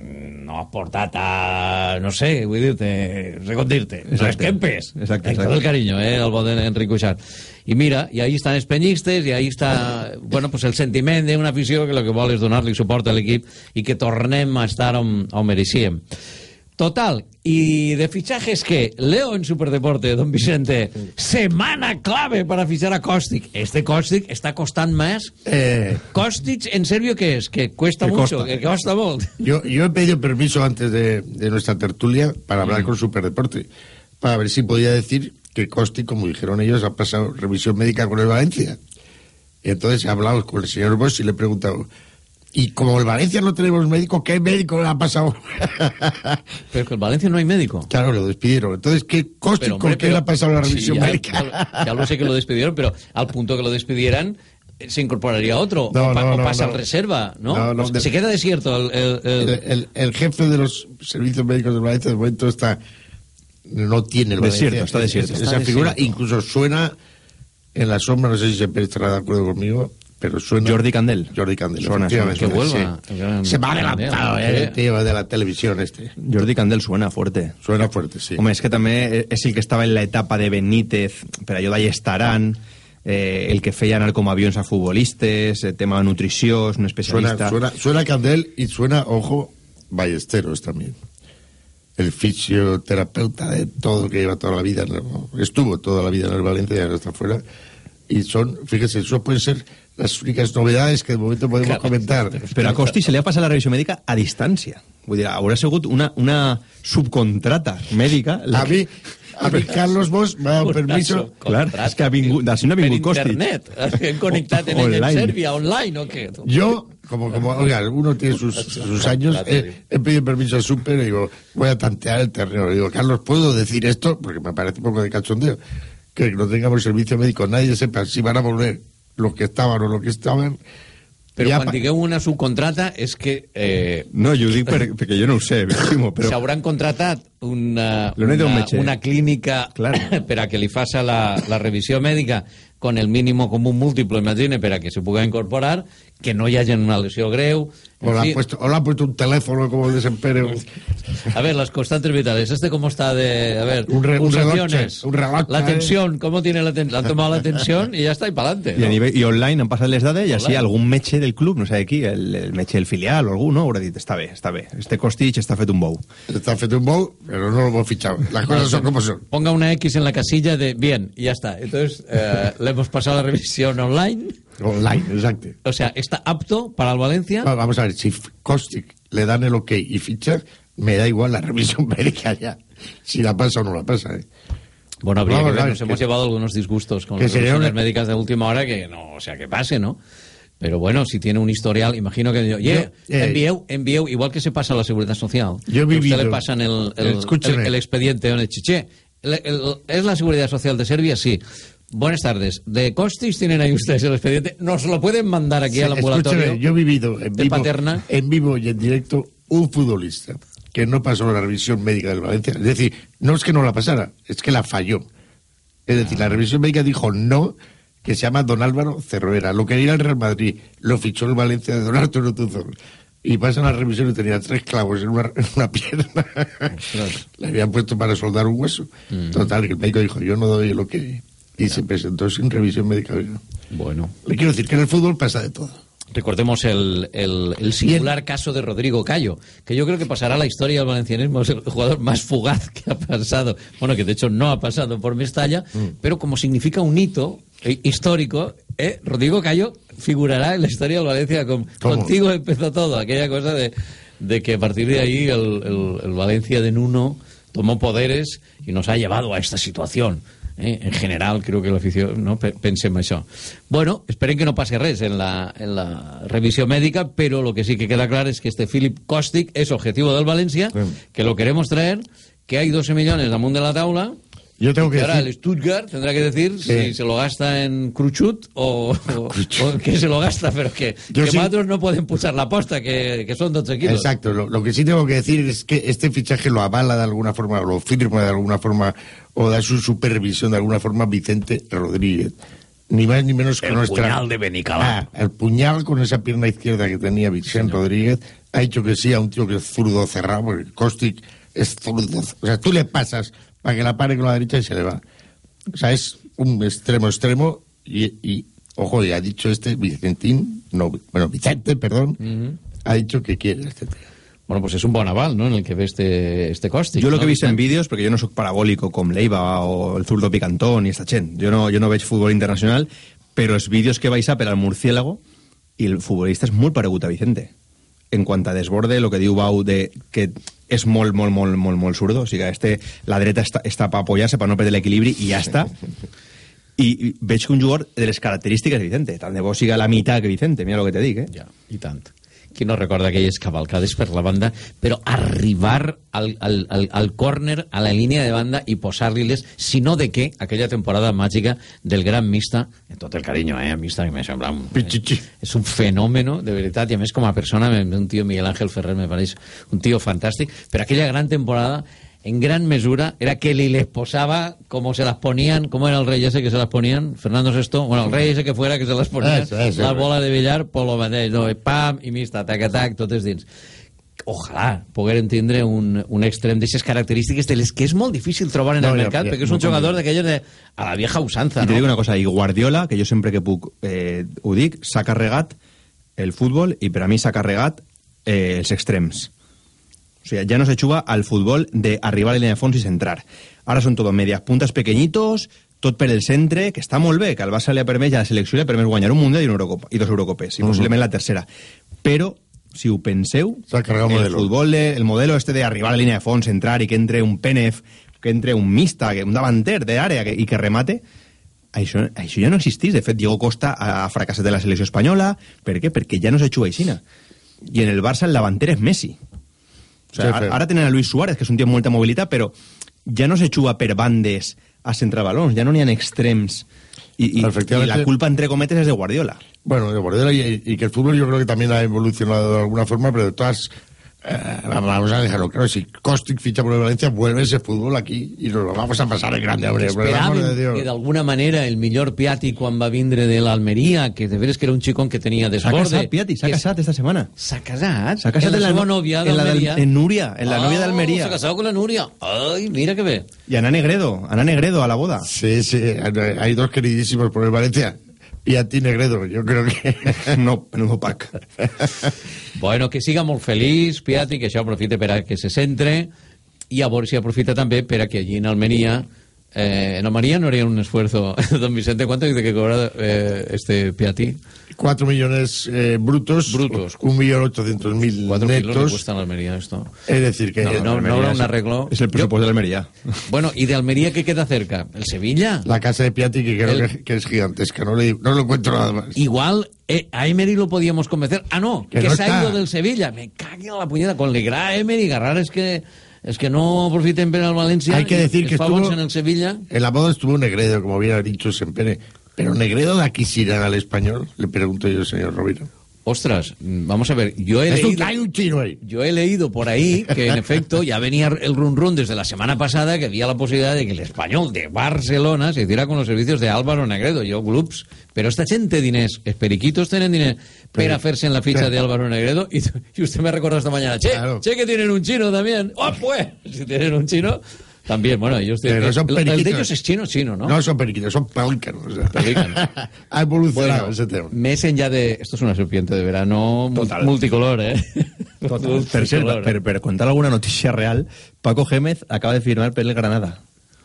No has portat a... no sé, vull dir-te... recondir-te. Les Kempes. Exacte, en tot el cariño, eh, el bo d'Enric Cuixart. I mira, i ahí estan els penyistes, i ahí està, bueno, pues el sentiment d'una afició que el que vol és donar-li suport a l'equip i que tornem a estar on, on mereixíem. Total, y de fichajes que leo en Superdeporte, don Vicente, semana clave para fichar a Kostic. Este Kostic está costando más. Eh, Kostic, ¿en serio qué es? Que cuesta que mucho, costa. que costa mucho. Yo, yo he pedido permiso antes de, de nuestra tertulia para hablar mm. con Superdeporte, para ver si podía decir que Kostic, como dijeron ellos, ha pasado revisión médica con el Valencia. Y entonces he hablado con el señor Bosch y le he preguntado... Y como el Valencia no tenemos médico, ¿qué médico le ha pasado? Pero que el Valencia no hay médico. Claro, lo despidieron. Entonces, ¿qué Kostic con qué le ha pasado la revisión sí, ya, médica? Ya, ya lo sé que lo despidieron, pero al punto que lo despidieran, se incorporaría otro. No, o, pa, no, o pasa no, al reserva, ¿no? no, no pues de, se queda desierto. El, el, el... El, el, el jefe de los servicios médicos del Valencia de momento está... No tiene el Valencia. Desierto, está desierto. Esa está figura desierto. Incluso suena en la sombra, no sé si siempre estará de acuerdo conmigo, pero suena... Jordi Candel. Jordi Candel. Suena, suena. Que vuelva. Sí. Se va adelantado, eh, el tío de la televisión este. Jordi Candel suena fuerte. Suena fuerte, sí. Home, és que també és el que estava en l'etapa de Benítez, per allò d'Allestaran, eh, el que feia anar com avions a futbolistes, el tema de nutrició, és un especialista... Suena, suena, suena Candel y suena, ojo, Ballesteros también. el fisioterapeuta de todo, que lleva toda la vida, ¿no? Estuvo toda la vida en el Valencia y ahora está fuera. Y son, fíjese, eso pueden ser las únicas novedades que de momento podemos claro, comentar. Però a Costi se li ha passat la revisió mèdica a distància. Vull dir, haurà sigut una, una subcontrata mèdica... A mi, a mi Carlos Bosch m'ha dado permiso... Clar, és que ha vingut, d'ací no ha vingut Costi. Per internet, hem connectat en ella en Sèrbia, online, ¿o qué? Yo... Como, como, oiga, uno tiene sus, sus años, eh, he pedido permiso al súper y digo, voy a tantear el terreno. Le digo, Carlos, ¿puedo decir esto? Porque me parece un poco de cachondeo. Que no tengamos servicio médico, nadie sepa si van a volver los que estaban o los que estaban. Però ja quan digueu una subcontrata és que... Eh, no, jo ho dic per, perquè jo no ho sé, Ximo, però... S'hauran contratat una, una, un una clínica claro. per a que li faça la, la revisió mèdica con el mínimo común múltiple, imagine, per a que se puga incorporar, que no hi hagi una lesió greu... O le, puesto, o le ha puesto un teléfono como el desempere. A ver, las constantes vitales. ¿Este cómo está de...? A ver, un, re, un reloche, un reloche, la tensión, ¿cómo tiene la tensión? Han tomado la tensión y ya está, y para adelante. ¿no? I, nivell, I online han passat les dades i així algun metge del club, no sé de qui, el, el metge del filial o algú, no? Haurà dit, està bé, està bé. Este Kostic està fet un bou. Està fet un bou, però no lo hemos fichado. Las cosas son como son. Ponga una X en la casilla de bien, y ya está. Entonces, eh, le hemos pasado la revisión online... Online, exacto. O sea, ¿está apto para el Valencia? Vamos a ver, si Kostic le dan el ok y ficha, me da igual la revisión médica ya. Si la pasa o no la pasa, ¿eh? Bueno, habría Vamos, que ver, nos hemos llevado algunos disgustos con las revisiones una... médicas de última hora que no, o sea, que pase, ¿no? Pero bueno, si tiene un historial, imagino que... Yo, yeah, eh, envieu, envieu, igual que se pasa a la Seguridad Social. Yo he vivido... Usted le pasan el, el, el, el expediente en el chiché. El, el, ¿Es la Seguridad Social de Serbia? Sí. Buenas tardes. De Kostic tienen ahí ustedes el expediente. ¿Nos lo pueden mandar aquí sí, al ambulatorio? Escúchame, yo he vivido en de vivo, Paterna. en vivo y en directo un futbolista que no pasó la revisión médica del Valencia. Es decir, no es que no la pasara, es que la falló. Es decir, ah. la revisión médica dijo no, que se llama Don Álvaro Cerroera. Lo quería el Real Madrid, lo fichó el Valencia de Don Arturo Tuzón. Y pasan la revisión y tenía tres clavos en una, en una pierna. Le habían puesto para soldar un hueso. Mm. Total, que el médico dijo, yo no doy lo que... Y se presentó sin revisión médica. Bueno. Le quiero decir que en el fútbol pasa de todo. Recordemos el, el, el singular Bien. caso de Rodrigo Cayo, que yo creo que pasará a la historia del valencianismo, es el jugador más fugaz que ha pasado. Bueno, que de hecho no ha pasado por Mestalla, mm. pero como significa un hito histórico, ¿eh? Rodrigo Cayo figurará en la historia del Valencia. Con, contigo empezó todo, aquella cosa de, de que a partir de ahí el, el, el Valencia de Nuno tomó poderes y nos ha llevado a esta situación. Eh, en general creo que l'afició no? Pensem això. Bueno, esperem que no passi res en la, en la revisió mèdica, però lo que sí que queda clar és que este Filip Kostic és objetivo del Valencia, sí. que lo queremos traer, que hay doce millones damunt de la taula. Yo tengo que, que ahora decir... el Stuttgart tendrá que decir sí. si se lo gasta en Cruchut o, o, o que se lo gasta, pero que, que sí... otros no pueden pujar la aposta, que, que son doce kilos. Exacto, lo, lo que sí tengo que decir es que este fichaje lo avala de alguna forma, lo firma de alguna forma, o da su supervisión de alguna forma Vicente Rodríguez. Ni más ni menos que el nuestra... El puñal de Benicalá. Ah, el puñal con esa pierna izquierda que tenía Vicente sí, Rodríguez ha hecho que sí a un tío que es zurdo cerrado, porque Kostic es zurdo. O sea, tú le pasas para que la pare con la derecha y se le va. O sea, es un extremo extremo y, y ojo, y ha dicho este Vicentín, no, bueno, Vicente, perdón, uh-huh. ha dicho que quiere este tío. Bueno, pues es un bon aval, ¿no?, en el que ve este, este Kostic. Jo lo ¿no? que he vist en vídeos, perquè jo no soc parabólico com Leiva o el zurdo Picantón i esta gent, jo no, jo no veig futbol internacional, però els vídeos que vais a per al murciélago i el futbolista és molt paregut a Vicente. En quant a desborde, lo que diu Bau de que és molt, molt, molt, molt, molt zurdo, o sigui, este, la dreta està, està per apoyar-se, per no perdre l'equilibri, i ja està. I, i veig que un jugador de les característiques de Vicente, tant de bo siga la meitat que Vicente, mira el que te dic, eh? Ja, i tant. Qui no recorda aquelles cavalcades per la banda, però arribar al, al, al, al córner, a la línia de banda i posar-li-les, si no de què, aquella temporada màgica del gran Mista, en tot el carinyo, eh, a Mista, que me sembla un, eh, és un fenòmeno, de veritat, i a més com a persona, un tio Miguel Ángel Ferrer me pareix un tio fantàstic, però aquella gran temporada, en gran mesura, era que li les posava como se las ponían, como era el rey ese que se las ponían, Fernando sexto, bueno, el rey ese que fuera que se las ponía, eso, eso, la bola de billar, por lo mateix, no, pam, i Mista, tac-tac, totes dins. Ojalà poder entendre un, un extrem d'aquestes característiques de les que és molt difícil trobar en no, el ja, mercat, ja, perquè és un jugador d'aquelles de a la vieja usanza. I te no? dic una cosa, i Guardiola, que jo sempre que puc eh, ho dic, s'ha carregat el futbol i per a mi s'ha carregat eh, els extrems. O sea, ya no se juga al fútbol de arribar a la línea de fons y centrar. Ahora son todo medias puntas pequeñitos, tot per el centre, que està molt bé, que el Barça li ha permès, a la selecció li ha permès guanyar un Mundial i, una Eurocopa, i dos Eurocopes, i uh -huh. possiblement la tercera. Però, si ho penseu, el modelo. futbol, de, el modelo este de arribar a la línia de fons, centrar, i que entre un Penef, que entre un mixta, que un davanter d'àrea que, i que remate, això, això ja no existís. De fet, Diego Costa ha fracassat de la selecció espanyola. Per què? Perquè ja no se juga aixina. I en el Barça el davanter és Messi. O sea, sí, ara tenen a Luis Suárez, que és un tio amb molta mobilitat, però ja no se juga per bandes a centrar balons, ja no n'hi ha extrems. Y, y, y la culpa, entre cometes, es de Guardiola. Bueno, de Guardiola y, y que el fútbol yo creo que también ha evolucionado de alguna forma, pero de todas... Eh, vamos a dejarlo claro, si Kostic ficha por el Valencia, vuelve ese fútbol aquí y nos lo vamos a pasar en grande, hombre. Esperàvem de que d'alguna manera el millor Piatti quan va vindre de l'Almeria, que de veres que era un xicón que tenia desborde. S'ha casat, Piatti, s'ha casat esta setmana. S'ha casat? S'ha casat en la, en la seva novia d'Almeria. En Núria, en la oh, novia d'Almeria. S'ha casat con la Núria. Ay, mira que bé. Y Ana Negredo, Ana Negredo a la boda. Sí, sí, hay dos queridísimos por el Valencia. Piatti Negredo, yo creo que... no, menudo pack. Bueno, que siga molt feliç, Piatti, que això aprofite per a que se centre, i a veure si aprofita també per a que allí en Almeria... Eh, en Almeria no haría un esfuerzo. Don Vicente, ¿cuánto dice que cobra eh, este Piatti? Cuatro millones eh, brutos, brutos, un millón ochocientos mil Cuatro netos. kilos le cuesta en Almería esto. Es decir, que no, no, no habrá un arreglo. Es el presupuesto de Almería. Bueno, ¿y de Almería qué queda cerca? ¿El Sevilla? La casa de Piatti, que creo el... que, que es gigantesca, no, le, no lo encuentro nada más. Igual eh, a Emery lo podíamos convencer. Ah, no, que, que no no se ha ido del Sevilla. Me cague en la puñeta. Con Legrá, Emery, Garrar, es que... Es que no profiten bien al Valencia. Hay que decir que estuvo en el Sevilla. En la boda estuvo Negredo, como bien ha dicho Sempere. Pero Negredo de aquí se irán al español, le pregunto yo, señor Rovira. Ostras, vamos a ver, yo he es leído... Un, hay un chino ahí. Yo he leído por ahí que, en efecto, ya venía el run run desde la semana pasada, que había la posibilidad de que el español de Barcelona se hiciera con los servicios de Álvaro Negredo. Yo, glups, pero esta gente diners, els periquitos tienen dinero para hacerse en la ficha de Álvaro Negredo, y, y usted me ha recordado esta mañana, che, claro. che, que tienen un chino también. ¡Oh, pues! Si tienen un chino... También, bueno, ellos tienen... Pero son periquitos. El de ellos es chino, chino, ¿no? No son periquitos, son pelícanos. O sea. Pelícanos. Ha evolucionado bueno, ese tema. Mesen ya de... Esto es una serpiente de verano Total. multicolor, ¿eh? Total. Per, ser, per, per contar alguna noticia real, Paco Gémez acaba de firmar per el Granada.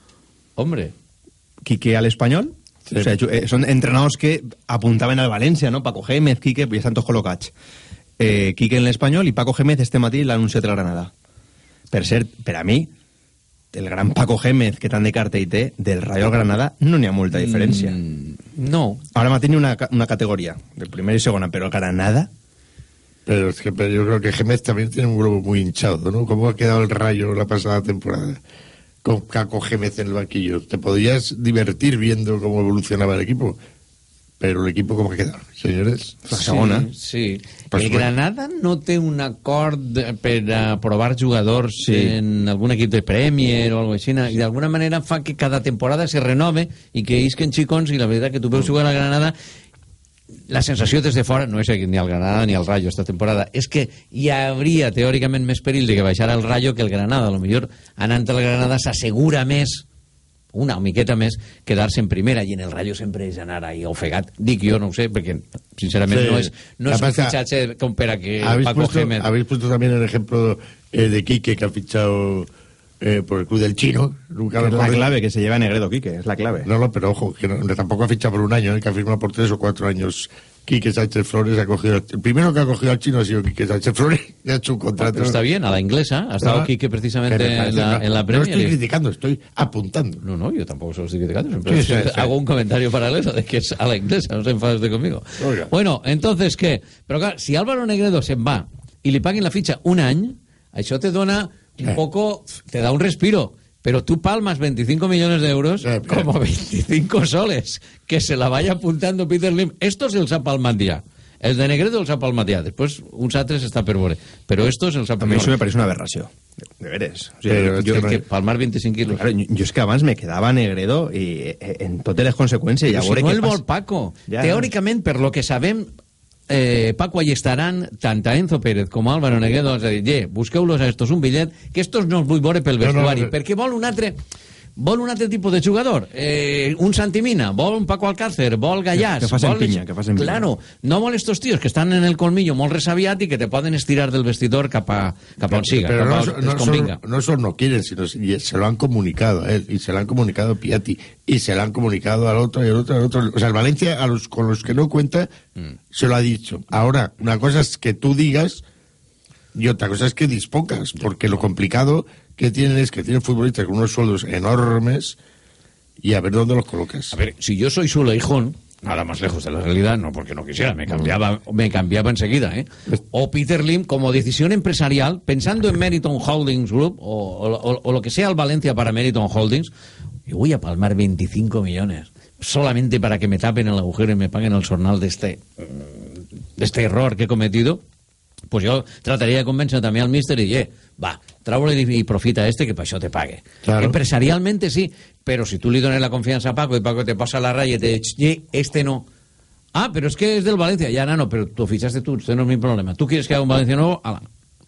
Hombre. Quique al español. Sí. O sea, son entrenados que apuntaban al Valencia, ¿no? Paco Gémez, Quique, ya están todos colocats. Eh, Quique en l'español i Paco Gémez este matí l'ha anunciat el Granada. Per cert, per a mi, el gran Paco Gémez que tant de cartell té, del Rayo al Granada no n'hi ha molta diferència. Mm, no. Ahora mantiene una, una categoría, de primera y segunda, pero el Granada... Pero es que pero yo creo que Gémez también tiene un globo muy hinchado, ¿no? ¿Cómo ha quedado el Rayo la pasada temporada? Con Paco Gémez en el banquillo. Te podías divertir viendo cómo evolucionaba el equipo. Pero el equipo, ¿cómo ha quedado, señores? La segona. Sí, sí. Pues el bueno. Granada no té un acord per a provar jugadors sí. en algun equip de Premier o alguna cosa així, i d'alguna manera fa que cada temporada se renove i que isquen xicons, i la veritat que tu veus jugar a la Granada, la sensació des de fora, no és ni al Granada ni al Rayo esta temporada, és que hi hauria teòricament més perill de que baixara el Rayo que el Granada. A lo millor anant al Granada s'assegura més, una miqueta més, quedar-se en primera, i en el Rayo sempre és anar ahí ofegat. Dic jo, no ho sé, perquè sincerament sí. no és, no és un fitxatge com per a que Paco puesto, Gémez... Habéis puesto también el ejemplo eh, de Quique, que ha fichado eh, por el club del Chino. Nunca es la clave, que se lleva Negredo, Quique, es la clave. No, no, pero ojo, que no, tampoco ha fichado por un año, eh, que ha firmado por tres o cuatro años. Quique Sánchez Flores ha cogido... El primero que ha cogido al Chino ha sido Quique Sánchez Flores, y ha hecho un contrato... Pero está bien, a la inglesa. Ha estado no, Quique precisamente en la, en la Premier. No estoy criticando, estoy apuntando. No, no, yo tampoco se lo estoy criticando. Siempre sí, sí, sí. Hago un comentario paralelo de que es a la inglesa, no se enfades de conmigo. Oiga. Bueno, entonces, ¿qué? Pero claro, si Álvaro Negredo se va y le paguen la ficha un any, això te dona un eh. poco... Te da un respiro. Pero tú palmas veinticinco millones de euros eh, como veinticinco soles. Que se la vaya apuntando Peter Lim. Estos els ha palmat ja. El de Negredo els ha palmat ja. Després uns altres està per veure. Però estos els ha palmat. A mi això me pareix una aberració. De veres. O sigui, Pero jo, que palmar veinticinc quilos. Claro, jo és que abans me quedava Negredo i en totes les conseqüències... Però ja si no el pas... vol Paco. Ja. Teòricament, per lo que sabem... Eh, Paco, allí estaran tant a Enzo Pérez com a Álvaro Negredo, és a dir, yeah, busqueu-los a estos un bitllet, que estos no els vull veure pel vestuari, no, no, no. perquè vol un altre vol un altre tipus de jugador, eh, un Santimina, vol un Paco Alcácer, vol Gallàs... Que, que facin vol... pinya, que facin pinya. Claro, no vol estos tíos que estan en el colmillo molt resabiat i que te poden estirar del vestidor cap a, cap a on siga, pero cap no, a no, on convinga. solo, no solo no quieren, sino y se lo han comunicado a él, y se lo han comunicado a Piatti, y se lo han comunicado al otro, y al otro, al otro. O sea, el Valencia, a los, con los que no cuenta, mm. se lo ha dicho. Ahora, una cosa es que tú digas, y otra cosa es que dispongas, porque lo complicado que tienen es que tienen futbolistas con unos sueldos enormes y a ver dónde los colocas. A ver, si yo soy su Leijón, nada más lejos de la realidad, no porque no quisiera, me cambiaba, me cambiaba enseguida, ¿eh? O Peter Lim, como decisión empresarial, pensando en Meriton Holdings Group, o, o, o lo que sea el Valencia para Meriton Holdings, yo voy a palmar veinticinco millones, solamente para que me tapen el agujero y me paguen el jornal de este, de este error que he cometido. Pues jo trataria de convèncer també al míster i dir, eh, va, trau-li i profita este que per això te pague. Claro. Empresarialmente sí, pero si tú le dones la confianza a Paco y Paco te pasa la raya y te dice, este no. Ah, pero es que es del Valencia. Ya, no, no, pero tú fichaste tú, este no es mi problema. ¿Tú quieres que haga un Valencia nuevo? Ala.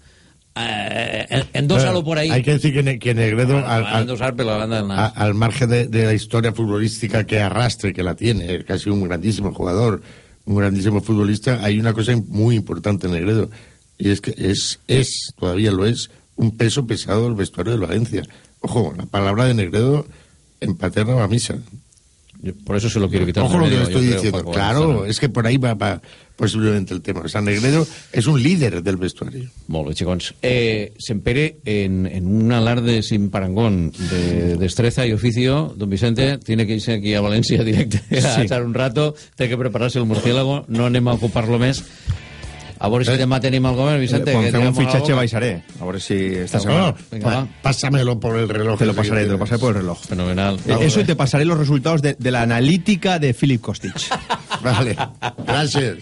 Eh, endósalo por ahí. Hay que decir que, que Negredo, bueno, al, al, endosar, pero la a, al margen de, de la historia futbolística que arrastre, que la tiene, casi un grandísimo jugador, un grandísimo futbolista, hay una cosa muy importante en Negredo, y es que es, es, todavía lo es, un peso pesado del vestuario del Valencia. Ojo, la palabra de Negredo en paterna va a misa. Yo por eso se lo quiero quitar. Ojo lo que le estoy creo, diciendo. Paco, claro, es que por ahí va, va posiblemente el tema. O sea, Negredo es un líder del vestuario. Molt bé, xicons. Eh, Sempere, en, en un alarde sin parangón de destreza y oficio, don Vicente tiene que irse aquí a Valencia directe a sí. echar un rato, tiene que prepararse el murciélago, no anem a ocupar-lo més. A veure si demà tenim el govern, Vicente. Quan fem un fitxatge baixaré. A veure si esta semana... No, venga, va. Pásamelo por el reloj. Te lo pasaré, te lo pasaré por el reloj. Fenomenal. Eh, eso y te pasaré los resultados de, de la analítica de Philip Kostic. Vale, gracias.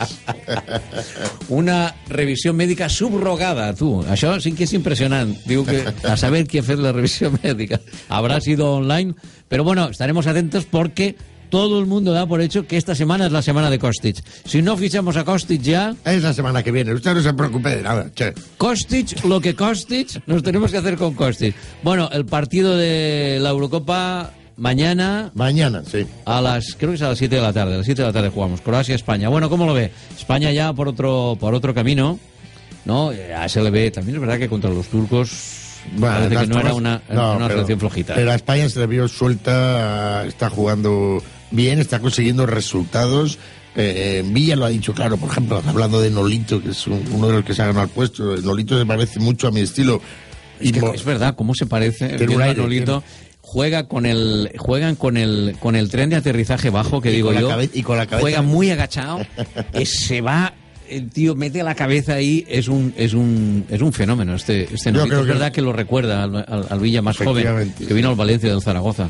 Una revisió mèdica subrogada, tu. Això sí que és impressionant. Diu que a saber qui ha fet la revisió mèdica. Habrá sido online, pero bueno, estaremos atentos porque todo el mundo da por hecho que esta semana es la semana de Kostic. Si no fichamos a Kostic ya... Es la semana que viene, usted no se preocupe de nada, che. Kostic, lo que Kostic, nos tenemos que hacer con Kostic. Bueno, el partido de la Eurocopa mañana... Mañana, sí. A las, creo que es a las siete de la tarde, a las siete de la tarde jugamos, Croacia-España. Bueno, ¿cómo lo ve? España ya por otro, por otro camino, ¿no? Ya se le ve, también es verdad que contra los turcos... Bueno, parece que no era una, no, una pero, selección flojita. Pero a España se le vio suelta, está jugando bien, está consiguiendo resultados. Eh, Villa lo ha dicho claro, por ejemplo, hablando de Nolito, que es un, uno de los que se ha ganado el puesto. Nolito se parece mucho a mi estilo. Es, y que, es verdad, cómo se parece. Tiene un aire, Nolito. Tiene... Juega con el, juegan con el, con el tren de aterrizaje bajo, que y digo yo. Cabeza, y con la cabeza. Juega muy agachado, y se va. El tío mete la cabeza ahí, es un es un es un fenómeno este este Nolito. Es verdad que... que lo recuerda al, al, al Villa más joven, que vino al Valencia del Zaragoza.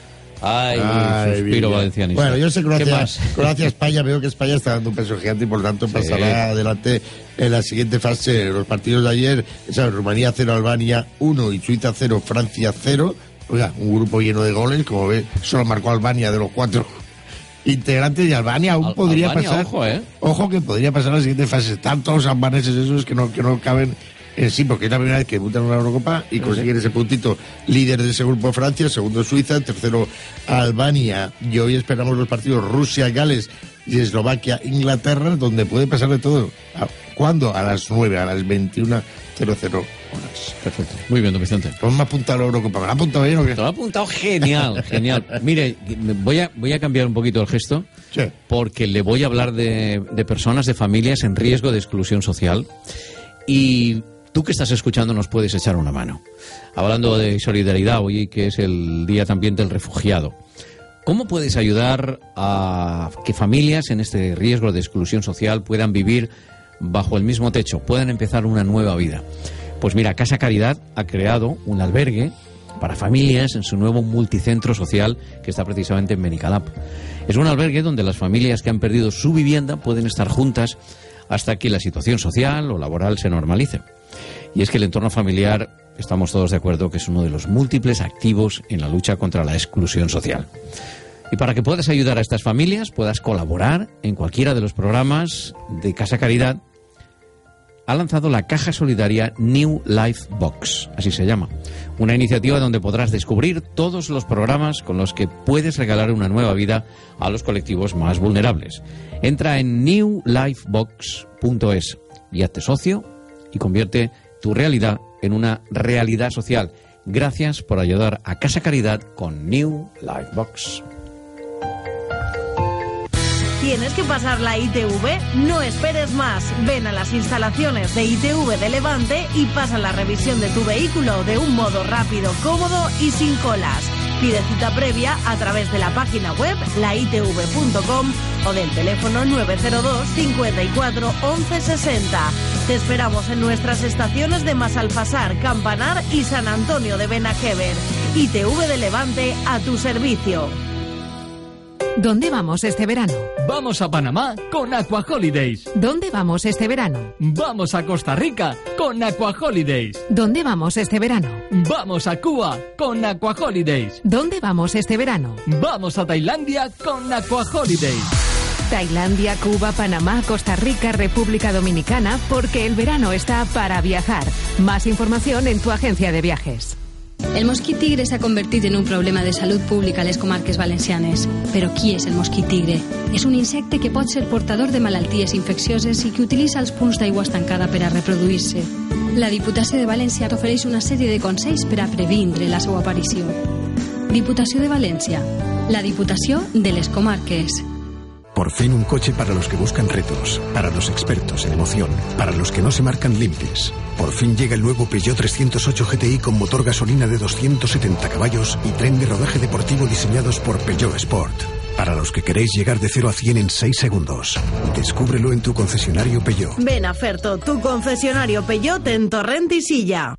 Ay, Ay suspiro valencianista. Bueno, yo sé que Croacia, Croacia España, veo que España está dando un peso gigante y por tanto sí. pasará adelante en la siguiente fase. Los partidos de ayer, ¿sabes? Rumanía cero, Albania uno y Suiza cero, Francia cero. Oiga, un grupo lleno de goles, como ve, solo marcó Albania de los cuatro integrantes y Albania aún Al, podría Albania, pasar. Ojo, ¿eh? Ojo que podría pasar a la siguiente fase. Están todos los albaneses esos que no, que no caben en sí, porque es la primera vez que debutan en la Eurocopa y consiguen ese puntito. Líder de ese grupo Francia, segundo Suiza, tercero Albania. Y hoy esperamos los partidos Rusia-Gales y Eslovaquia-Inglaterra, donde puede pasar de todo. ¿Cuándo? A las nueve, a las veintiuna cero cero horas. Perfecto. Muy bien, don Vicente. ¿Cómo me ha apuntado la Eurocopa? ¿Me la ha apuntado bien o qué? Te lo ha apuntado genial, genial. Mire, voy a, voy a cambiar un poquito el gesto, sí. porque le voy a hablar de, de personas, de familias en riesgo de exclusión social. Y tú que estás escuchando nos puedes echar una mano. Hablando de solidaridad hoy, que es el día también del refugiado. ¿Cómo puedes ayudar a que familias en este riesgo de exclusión social puedan vivir bajo el mismo techo, puedan empezar una nueva vida? Pues mira, Casa Caridad ha creado un albergue para familias en su nuevo multicentro social que está precisamente en Benicalap. Es un albergue donde las familias que han perdido su vivienda pueden estar juntas hasta que la situación social o laboral se normalice. Y es que el entorno familiar, estamos todos de acuerdo, que es uno de los múltiples activos en la lucha contra la exclusión social. Y para que puedas ayudar a estas familias, puedas colaborar en cualquiera de los programas de Casa Caridad, ha lanzado la caja solidaria New Life Box, así se llama. Una iniciativa donde podrás descubrir todos los programas con los que puedes regalar una nueva vida a los colectivos más vulnerables. Entra en new life box punto es y hazte socio y convierte tu realidad en una realidad social. Gracias por ayudar a Casa Caridad con New Life Box. ¿Tienes que pasar la I T V? No esperes más. Ven a las instalaciones de I T V de Levante y pasa la revisión de tu vehículo de un modo rápido, cómodo y sin colas. Pide cita previa a través de la página web la i t v punto com o del teléfono nueve cero dos, cincuenta y cuatro, once sesenta. Te esperamos en nuestras estaciones de Masalfasar, Campanar y San Antonio de Benajever. I T V de Levante a tu servicio. ¿Dónde vamos este verano? Vamos a Panamá con Aqua Holidays. ¿Dónde vamos este verano? Vamos a Costa Rica con Aqua Holidays. ¿Dónde vamos este verano? Vamos a Cuba con Aqua Holidays. ¿Dónde vamos este verano? Vamos a Tailandia con Aqua Holidays. Tailandia, Cuba, Panamá, Costa Rica, República Dominicana, porque el verano está para viajar. Más información en tu agencia de viajes. El mosquit tigre s'ha convertit en un problema de salut pública a les comarques valencianes. Però qui és el mosquit tigre? És un insecte que pot ser portador de malalties infeccioses i que utilitza els punts d'aigua estancada per a reproduir-se. La Diputació de València t'ofereix una sèrie de consells per a previndre la seva aparició. Diputació de València, la Diputació de les comarques. Por fin un coche para los que buscan retos, para los expertos en emoción, para los que no se marcan límites. Por fin llega el nuevo Peugeot trescientos ocho G T I con motor gasolina de doscientos setenta caballos y tren de rodaje deportivo diseñados por Peugeot Sport. Para los que queréis llegar de cero a cien en seis segundos. Descúbrelo en tu concesionario Peugeot. Ven a Ferto, tu concesionario Peugeot en Torrent y Silla.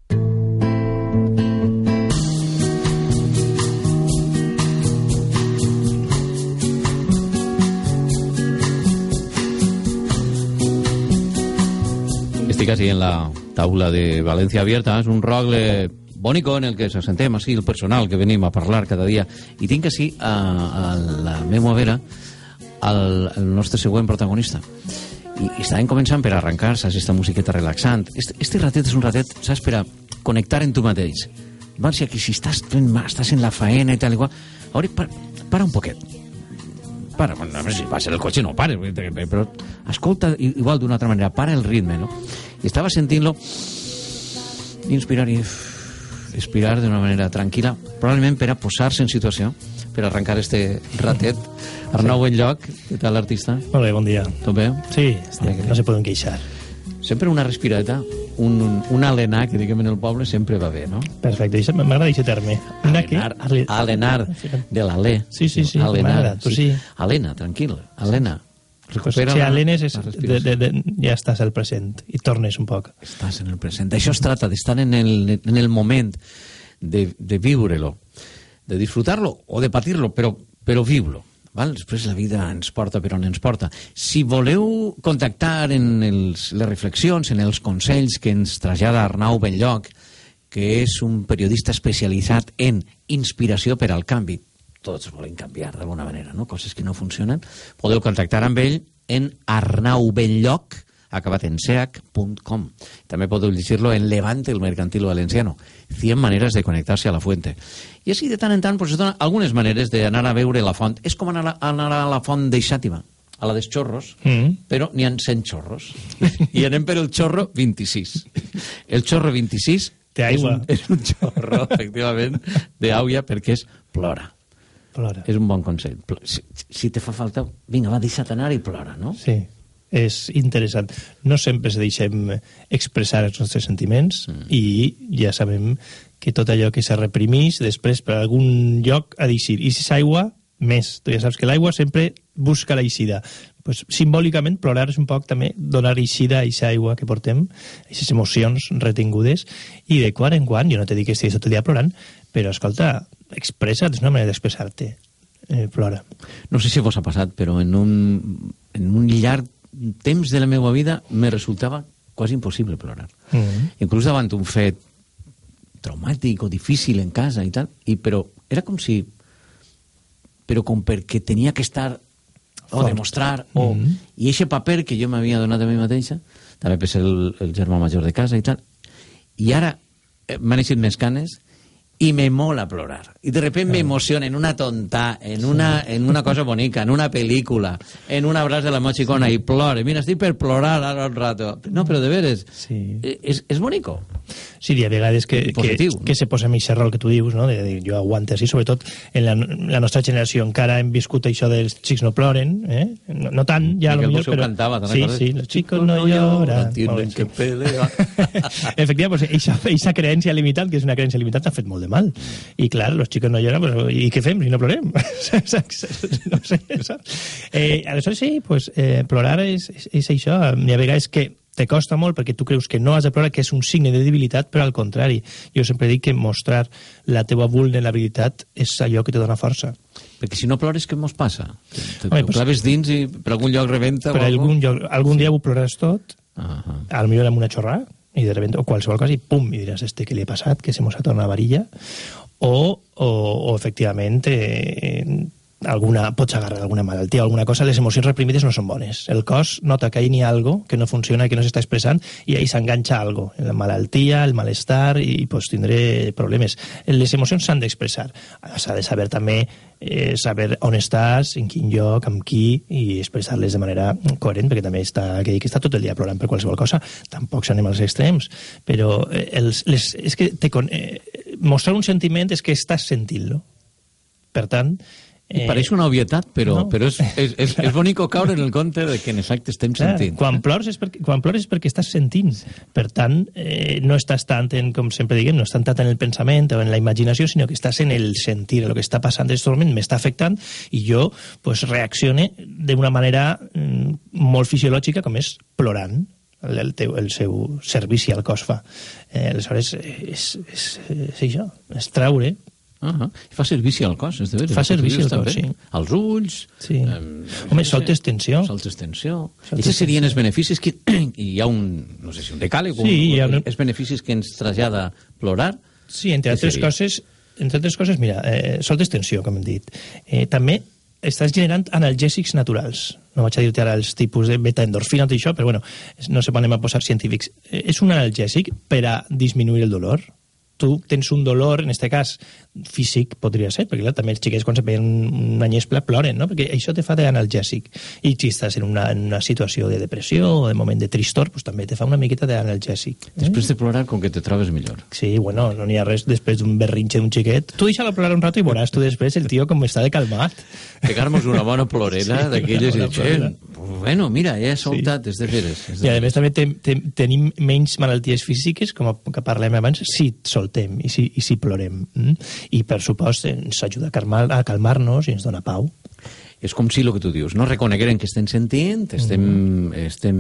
Estic així en la taula de València Abierta. És un rogle bònico en el que s'assentem així el personal que venim a parlar cada dia. I tinc així a, a la meva vera el, el nostre següent protagonista. I, i estàvem començant per arrencar-se aquesta musiqueta relaxant. Este, este ratet és un ratet, saps, per a connectar en tu mateix. Val, si aquí si estàs, estàs en la faena i tal i qual, ara para, para un poquet. Para, bueno, si vas en el cotxe no pares, però escolta igual d'una altra manera, para el ritme, no? I estava sentint-lo inspirar i expirar d'una manera tranquil·la, probablement per a posar-se en situació, per arrencar este ratet. Arnau Benlloc, què tal, l'artista? Molt bé, bon dia. Tot bé? Sí, no se poden queixar. Sempre una respiradeta, un, un, un alenar, que diguem en el poble, sempre va bé, no? Perfecte, m'agrada aquest terme. Alenar, alenar de l'alè. Sí, sí, sí, alenar, tu sí. Alena, tranquil, alena. Recupera si alenes és, de, de, de, ja estàs al present i tornes un poc. Estàs en el present. Això es trata d'estar en el, en el moment, de, de viure-lo, de disfrutar-lo o de patir-lo, però, però viure-lo. Val? Després la vida ens porta per on ens porta. Si voleu contactar en els, les reflexions, en els consells que ens trasllada Arnau Benlloc, que és un periodista especialitzat en inspiració per al canvi, tots volen canviar d'alguna manera, no? Coses que no funcionen, podeu contactar amb ell en arnaubenlloc acabat en seac punt com. També podeu llegir-lo en Levante, el mercantil valenciano. cien maneres de conectarse a la fuente. I així de tant en tant pues, es donen algunes maneres d'anar a veure la font. És com anar a, anar a la font de Xàtiva, a la dels xorros, mm. però n'hi ha cent xorros. I anem per el xorro vint-i-sis. El xorro vint-i-sis és un, és un xorro, efectivament, d'aigua perquè és plora. Plora. És un bon consell. Si, si te fa falta, vinga, va, deixa't anar i plora, no? Sí, és interessant. No sempre deixem expressar els nostres sentiments mm. i ja sabem que tot allò que se reprimís després per algun lloc ha d'eixir. I si és aigua, més. Tu ja saps que l'aigua sempre busca l'eixida. Pues, simbòlicament, plorar és un poc també donar eixida a aquesta aigua que portem, aquestes emocions retingudes, i de quan en quan, jo no te dic que estiguis tot el dia plorant, però, escolta, expressa't, és una manera d'expressar-te. Eh, plora. No sé si vos ha passat, però en un, en un llarg temps de la meva vida me resultava quasi impossible plorar. Mm-hmm. Inclús davant un fet traumàtic o difícil en casa i tal, i, però era com si... però com perquè tenia que estar o demostrar, o, mm-hmm. i aquest paper que jo m'havia donat a mi mateixa, també per ser el, el germà major de casa i tal. I ara eh, m'han eixit més canes i me mola plorar. I de repente me emociona en una tonta, en una, en una cosa bonica, en una pel·lícula, en un abraç de la meva xicona i plore. Mira, estic per plorar ara un rato. No, però de veres, sí. és, és bonico. Sí, hi ha vegades que, que, que se posa en aquest rol que tu dius, no? de dir, jo aguante així, sobretot en la, la nostra generació encara hem viscut això dels xics no ploren, eh? no, no tant, ja Miquel a lo millor, però... cantava, sí, sí, los chicos no lloran. Tienen que pelear. Efectivament, pues, eixa, eixa creencia limitada, que és una creencia limitada, ha fet molt de mal. I clar, los chicos no lloran, pues, i què fem si no plorem? No sé, saps? Eh, aleshores sí, pues, eh, plorar és, és, és això. Hi ha vegades que te costa molt perquè tu creus que no has de plorar, que és un signe de debilitat, però al contrari. Jo sempre dic que mostrar la teva vulnerabilitat és allò que te dona força. Perquè si no plores, què mos passa? Te Home, pues, claves dins i per algun lloc rebenta? Per algun, lloc, algun sí. dia ho ploraràs tot, uh -huh. al millor amb una xorrada, i de repente, o qualsevol cosa, i pum, i diràs, este que li ha passat, que se mos ha tornat a varilla, o, o, o efectivament... Eh, alguna, pots agarrar alguna malaltia o alguna cosa, les emocions reprimides no són bones. El cos nota que hi ha algo que no funciona, que no s'està expressant, i ahí s'enganxa algo. La malaltia, el malestar, i pues, tindré problemes. Les emocions s'han d'expressar. S'ha de saber també eh, saber on estàs, en quin lloc, amb qui, i expressar-les de manera coherent, perquè també està, que, que està tot el dia plorant per qualsevol cosa. Tampoc s'anem als extrems, però eh, els, les, és que te, eh, mostrar un sentiment és que estàs sentint-lo. Per tant, Eh, pareix una obvietat, però, no. però és, és, és, és bonic caure en el compte de que en efecte estem Clar, sentint. Quan plores és perquè, quan plores és perquè estàs sentint. Per tant, eh, no estàs tant en, com sempre diguem, no estàs tant en el pensament o en la imaginació, sinó que estàs en el sentir, el que està passant en aquest moment m'està afectant, i jo pues, reaccione d'una manera mm, molt fisiològica, com és plorant. El, el, teu, el seu servici al cos fa. Eh, aleshores, és, és, és això, és traure. Uh -huh. Fa servici al cos, és de veres. Fa servici al cos, sí. Als ulls... Sí. Eh, Home, soltes tensió. Soltes tensió. Aquests serien els beneficis que... hi ha un, no sé si un decàleg, sí, un, hi ha un... els beneficis que ens trasllada plorar. Sí, entre altres coses, entre altres coses, mira, eh, soltes tensió, com hem dit. Eh, també estàs generant analgèsics naturals. No vaig a dir-te ara els tipus de beta-endorfina, tot això, però bueno, no se poden a posar científics. Eh, és un analgèsic per a disminuir el dolor. Tu tens un dolor, en aquest cas físic podria ser, perquè clar, també els xiquets quan se veien una nyespla ploren, no? Perquè això te fa d'analgèsic, i si estàs en una, en una situació de depressió o de moment de tristor, pues, també te fa una miqueta d'analgèsic. Eh? Després de plorar, com que te trobes millor. Sí, bueno, no n'hi ha res després d'un berrinxe d'un xiquet. Tu deixa-lo plorar un rato i veuràs tu després el tio com està de calmat. Pegar-nos una bona plorera sí, d'aquelles i dir, bueno, mira, ja he soltat, sí. és de veres. És de I a més també te, te, tenim menys malalties físiques, com que parlem abans, si soltem i si, i si plorem. Mm? I per supost ens ajuda a calmar, a calmar-nos i ens dona pau. És com si el que tu dius, no reconegueren que estem sentint, estem, mm.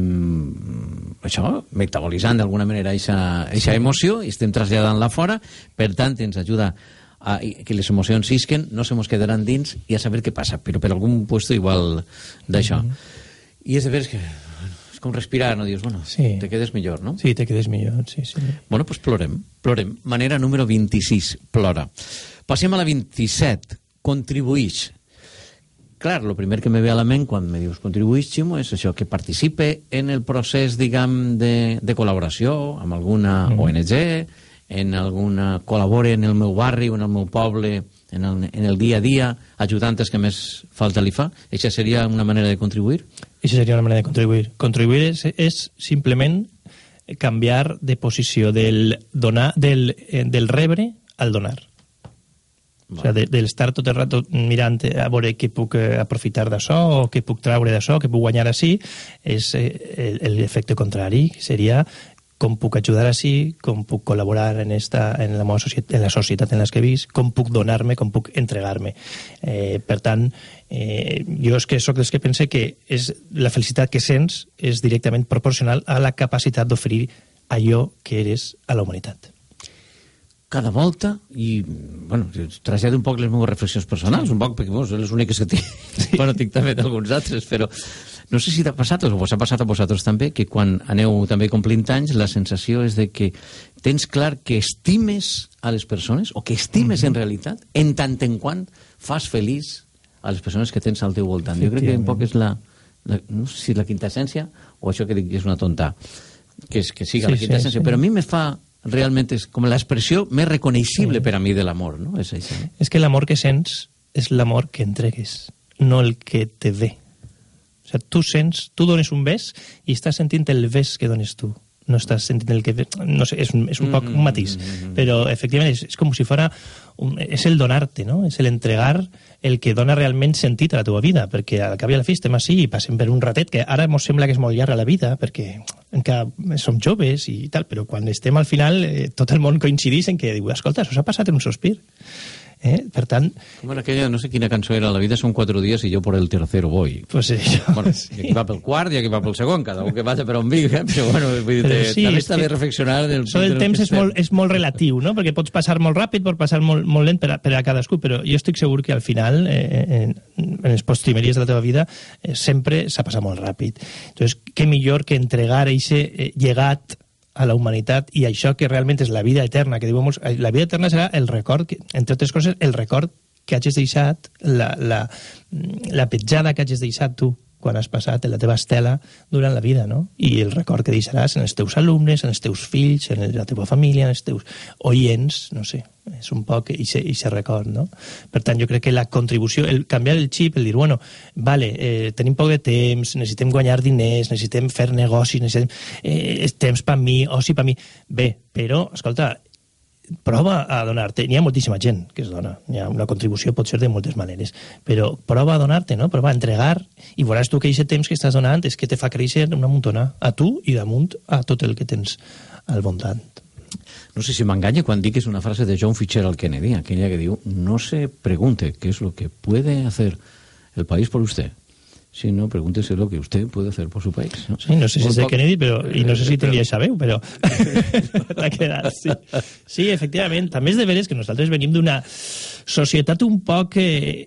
estem això, metabolitzant d'alguna manera aquesta sí. emoció i estem traslladant-la fora, per tant ens ajuda a que les emocions isquen, no se mos quedaran dins i a saber què passa, però per algun puesto igual d'això. Mm. I és de veres que bueno, és com respirar, no dius, bueno, sí. te quedes millor, no? Sí, te quedes millor, sí, sí. Bueno, doncs pues plorem, plorem. Manera número vint-i-sis, plora. Passem a la vint-i-set, contribuïx. Clar, el primer que me ve a la ment quan me dius contribuïx, Ximo, és això, que participe en el procés, diguem, de, de col·laboració amb alguna mm. O N G, en alguna... col·labore en el meu barri o en el meu poble, en el, en el dia a dia, ajudant els que més falta li fa. Això seria una manera de contribuir? Això seria una manera de contribuir. Contribuir és, és simplement canviar de posició del, donar, del, del rebre al donar. O sigui, d'estar tot el rato mirant a veure què puc aprofitar d'això o què puc traure d'això, què puc guanyar així, és l'efecte contrari, seria com puc ajudar així, com puc col·laborar en, esta, en, la, societat, en la societat en la que visc, com puc donar-me, com puc entregar-me. Eh, per tant, eh, jo és que soc dels que pense que és, la felicitat que sents és directament proporcional a la capacitat d'oferir allò que eres a la humanitat. Cada volta, i bueno, trasllado un poc les meves reflexions personals, sí. un poc, perquè vos, les úniques que tinc, sí. bueno, tinc també d'alguns altres, però no sé si t'ha passat, o vos ha passat a vosaltres també, que quan aneu també complint anys, la sensació és de que tens clar que estimes a les persones, o que estimes mm-hmm. en realitat, en tant en quant fas feliç a les persones que tens al teu voltant. Jo crec que un poc és la, la no sé si la quinta essència, o això que dic és una tonta. que, es, que siga Sí, la quinta sí, esencia, sí. però a mi me fa realment és com l'expressió més reconeixible per a mi de l'amor, no? És això. Eh? És que l'amor que sents és l'amor que entregues, no el que te ve. O sigui, tu sents, tu dones un bes i estàs sentint el bes que dones tu. No estàs sentint el que... No sé, és un, és un poc un matís, però efectivament és, és com si fora... Un, és el donar-te, no? És l'entregar el que dona realment sentit a la teva vida, perquè al cap i a la fi estem així i passem per un ratet que ara ens sembla que és molt llarga la vida, perquè encara som joves i tal, però quan estem al final eh, tot el món coincideix en que diu, escolta, això s'ha passat en un sospir. Eh? Per tant... Com era aquella, no sé quina cançó era, la vida son cuatro días y yo por el tercero voy. Pues sí, bueno, sí. I aquí va pel quart i aquí va pel segon, cada un que vagi per on vigui, eh? Però bueno, vull dir, Però sí, també és està que de reflexionar del, Això del del temps que és molt, és molt relatiu, no? Perquè pots passar molt ràpid, pots passar molt, molt lent per a, per a cadascú, però jo estic segur que al final, eh, en, en els postrimeries de la teva vida, eh, sempre s'ha passat molt ràpid. Entonces, què millor que entregar aquest eh, llegat a la humanitat i això que realment és la vida eterna, que diuen molts, la vida eterna serà el record, que, entre altres coses, el record que hagis deixat, la, la, la petjada que hagis deixat tu quan has passat en la teva estela durant la vida, no? I el record que deixaràs en els teus alumnes, en els teus fills, en la teva família, en els teus oients, no sé, és un poc aquest record, no? Per tant, jo crec que la contribució, el canviar el xip, el dir, bueno, vale, eh, tenim poc de temps, necessitem guanyar diners, necessitem fer negocis, necessitem eh, temps per mi, oci per mi, bé, però, escolta, prova a donar-te. N'hi ha moltíssima gent que es dona. Hi ha una contribució, pot ser de moltes maneres, però prova a donar-te, no? Prova a entregar i veuràs tu que aquest temps que estàs donant és que te fa créixer una muntona a tu i damunt a tot el que tens al voltant. No sé si m'enganya quan dic que és una frase de John Fitzgerald Kennedy, aquella que diu, no se pregunte qué es lo que puede hacer el país por usted, sino pregúntese lo que usted puede hacer por su país. ¿no? Sí, no sé si és de Kennedy, però, i no sé si tenia esa veu, però t'ha quedat, sí. Sí, efectivament, també és de veres que nosaltres venim d'una societat un poc eh,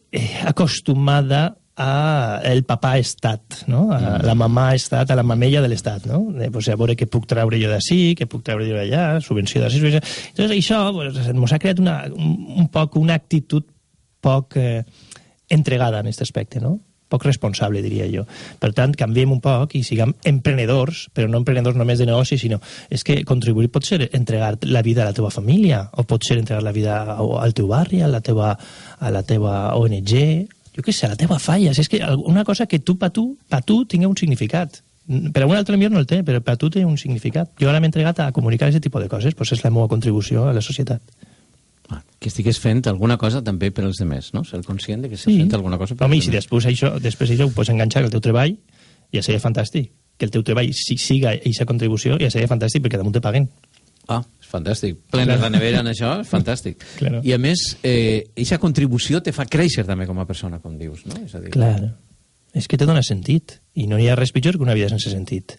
acostumada a el papà estat, no? A la mamà estat, a la mamella de l'estat, no? De, pues, a veure què puc treure jo d'ací, què puc treure jo d'allà, subvenció d'ací, subvenció... Entonces, això pues, ens ha creat una, un, un poc una actitud poc eh, entregada en aquest aspecte, no? Poc responsable, diria jo. Per tant, canviem un poc i siguem emprenedors, però no emprenedors només de negoci, sinó és que contribuir pot ser entregar la vida a la teva família, o pot ser entregar la vida al teu barri, a la teva, a la teva O N G, jo què sé, a la teva falla. És que una cosa que tu, pa tu, pa tu, tingui un significat. Per a un altre millor no el té, però per a tu té un significat. Jo ara m'he entregat a comunicar aquest tipus de coses, doncs és la meva contribució a la societat. Ah, que estigués fent alguna cosa també per als demés, no? Ser conscient de que estàs Sí. fent alguna cosa per Home, i als si demés. després això, després això ho pots enganxar al teu treball, ja seria fantàstic. Que el teu treball si, siga aquesta contribució, ja seria fantàstic, perquè damunt te paguen. Ah, és fantàstic. Plenes la nevera en això, és fantàstic. Claro. I a més, eh, aquesta contribució te fa créixer també com a persona, com dius, no? És a dir, Clar, és que te dona sentit, i no hi ha res pitjor que una vida sense sentit.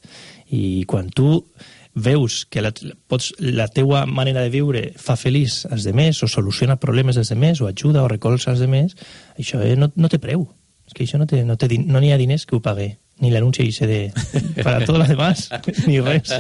I quan tu veus que la, pots, la teua manera de viure fa feliç als demés, o soluciona problemes dels demés, o ajuda o recolza als demés, això eh, no, no té preu. És que això no, té, no, té, no n'hi ha diners que ho pague, ni l'anunci ese de para todo lo demás, ni res.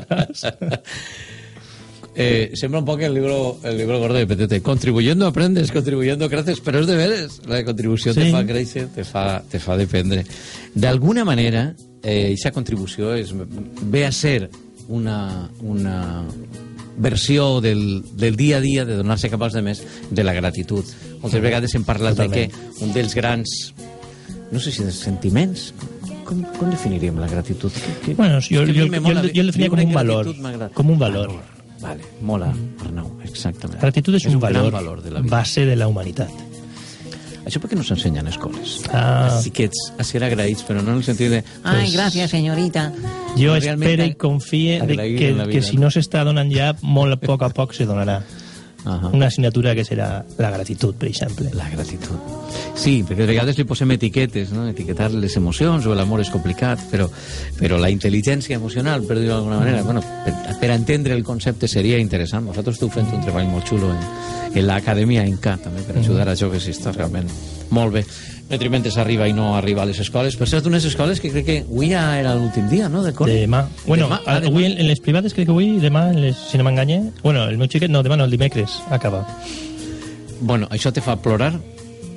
Eh, sembla un poc el libro, el libro gordo de Petete. Contribuyendo aprendes, contribuyendo creces, però és de veres. La contribució sí. te fa créixer, te fa, te fa dependre. D'alguna manera, aquesta eh, contribució és, ve a ser una, una versió del, del dia a dia de donar-se cap als demés de la gratitud. Moltes vegades hem parlat Totalment. de que un dels grans, no sé si de sentiments, com, com definiríem la gratitud? Que, bueno, jo, jo, jo, jo, jo el definia com un valor. Com un valor. valor. Vale, mola, Arnau, exactament. Gratitud és, és un, un valor, valor de la vida. Base de la humanitat. Això perquè no s'ensenya en escoles. Ah. Els xiquets a ser agraïts, però no en el sentit de ai, Pues, gràcies, senyorita. Jo espero i confie de que, que si no s'està donant ja, molt a poc a poc se donarà. Uh-huh. Una assignatura que serà la gratitud, per exemple. La gratitud. Sí, perquè a vegades li posem etiquetes, no? Etiquetar les emocions o l'amor és complicat, però, però la intel·ligència emocional, per dir-ho d'alguna manera, bueno, per, per entendre el concepte seria interessant. Vosaltres esteu fent un treball molt xulo en, en l'Acadèmia Inca, també, per ajudar a joves, i està realment molt bé. Mentre s'arriba i no arriba a les escoles. Per cert, unes escoles que crec que avui ja era l'últim dia, no? De cor? Demà. Bueno, demà, ah, avui en, en les privades crec que avui, demà, en les, si no m'enganye, bueno, el meu xiquet, no, demà no, el dimecres, acaba. Bueno, això te fa plorar?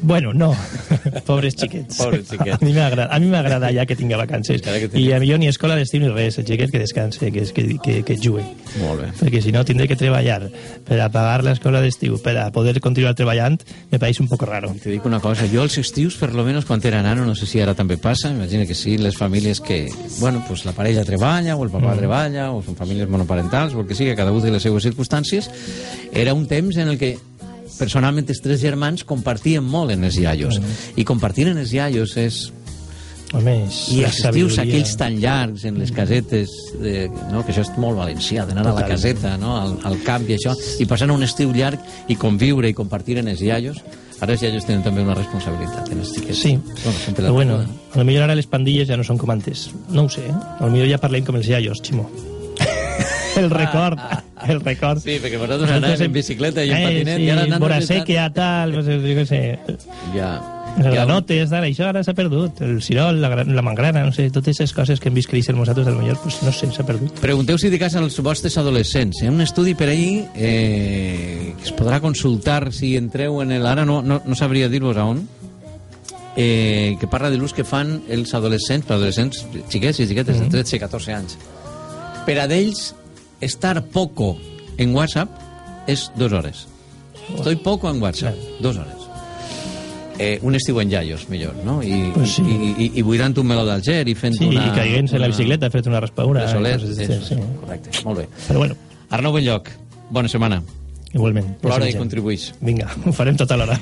Bueno, no. Pobres xiquets. Pobres xiquets. A mi m'agrada, a mi m'agrada ja que tinga vacances. Que I a mi jo ni escola d'estiu ni res, el xiquet que descanse, que, que, que, que jugui. Molt bé. Perquè si no tindré que treballar per a pagar l'escola d'estiu, per a poder continuar treballant, me pareix un poc raro. Te dic una cosa, jo els estius, per lo menos quan era nano, no sé si ara també passa, imagina que sí, les famílies que, bueno, pues la parella treballa, o el papà mm. treballa, o són famílies monoparentals, o el que sigui, cada un de les seues circumstàncies, era un temps en el que personalment els tres germans compartien molt en els iaios, mm. i compartir en els iaios és... Home, i els estius aquells tan llargs en les casetes, de, no? Que això és molt valencià, d'anar a la caseta, no? al, al camp i això, i passar un estiu llarg i conviure i compartir en els iaios. Ara els iaios tenen també una responsabilitat en els xiquets. Sí, bueno, però bueno, a lo millor ara les pandilles ja no són com antes, no ho sé, eh? A lo millor ja parlem com els iaios, Ximo. El record, el record. Sí, perquè vosaltres anàvem en bicicleta i en patinet, sí, i ara anant... Vora sequia, tal, pues, jo què sé... Ja... Les granotes, ara, això ara s'ha perdut. El cirol, la, la mangrana, no sé, totes aquestes coses que hem vist créixer nosaltres, del millor, pues, no sé, s'ha perdut. Pregunteu si de casa als vostres adolescents. Hi ha un estudi per ahir eh, que es podrà consultar si entreu en el... Ara no, no, no sabria dir-vos a on, eh, que parla de l'ús que fan els adolescents, però adolescents xiquets i xiquetes de tretze a catorze anys. Per a d'ells, estar poco en WhatsApp és dos hores. Estoy poco en WhatsApp, dos hores. Eh, un estiu en iaios, millor, no? I, pues sí. i, i, i buidant un meló d'Alger i fent sí, una... Sí, i caiguent-se en la bicicleta, fent una raspadura. De soler, eh, sí, sí. Correcte, molt bé. Però bueno. Arnau Benlloc, bona setmana. Igualment. Plora i contribuïx. Vinga, ho farem tota l'hora.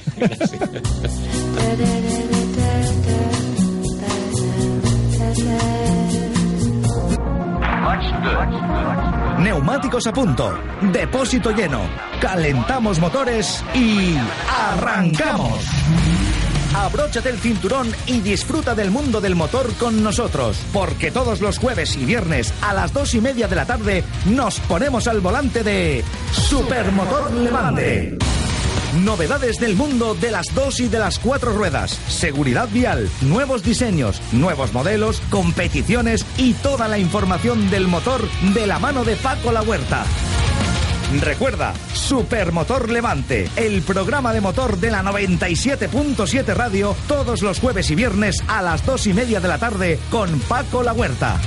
Neumáticos a punto, depósito lleno, calentamos motores y ¡arrancamos! Abróchate el cinturón y disfruta del mundo del motor con nosotros, porque todos los jueves y viernes a las dos y media de la tarde nos ponemos al volante de Supermotor Levante. Novedades del mundo de las dos y de las cuatro ruedas, seguridad vial, nuevos diseños, nuevos modelos, competiciones y toda la información del motor de la mano de Paco La Huerta. Recuerda, Supermotor Levante, el programa de motor de la noventa y siete punto siete Radio, todos los jueves y viernes a las dos y media de la tarde con Paco La Huerta.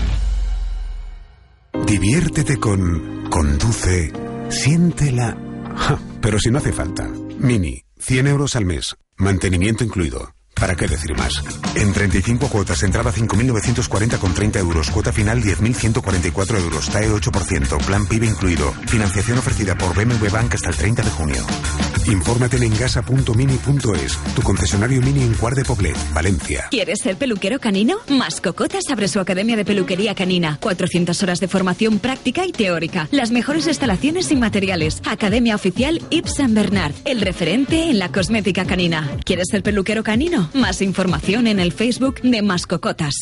Diviértete con Conduce, siéntela. Ja, pero si no hace falta. Mini, cien euros al mes, mantenimiento incluido. ¿Para qué decir más? En treinta y cinco cuotas, entrada cinco mil novecientos cuarenta con treinta euros, cuota final diez mil ciento cuarenta y cuatro euros, T A E ocho por ciento, plan P I B incluido, financiación ofrecida por B M W Bank hasta el treinta de junio. Infórmate en engasa punto mini punto es, tu concesionario Mini en Cuart de Poblet, Valencia. ¿Quieres ser peluquero canino? Mascocotas abre su academia de peluquería canina. cuatrocientas horas de formación práctica y teórica. Las mejores instalaciones y materiales. Academia oficial Yves Saint Bernard, el referente en la cosmética canina. ¿Quieres ser peluquero canino? Más información en el Facebook de Mascocotas.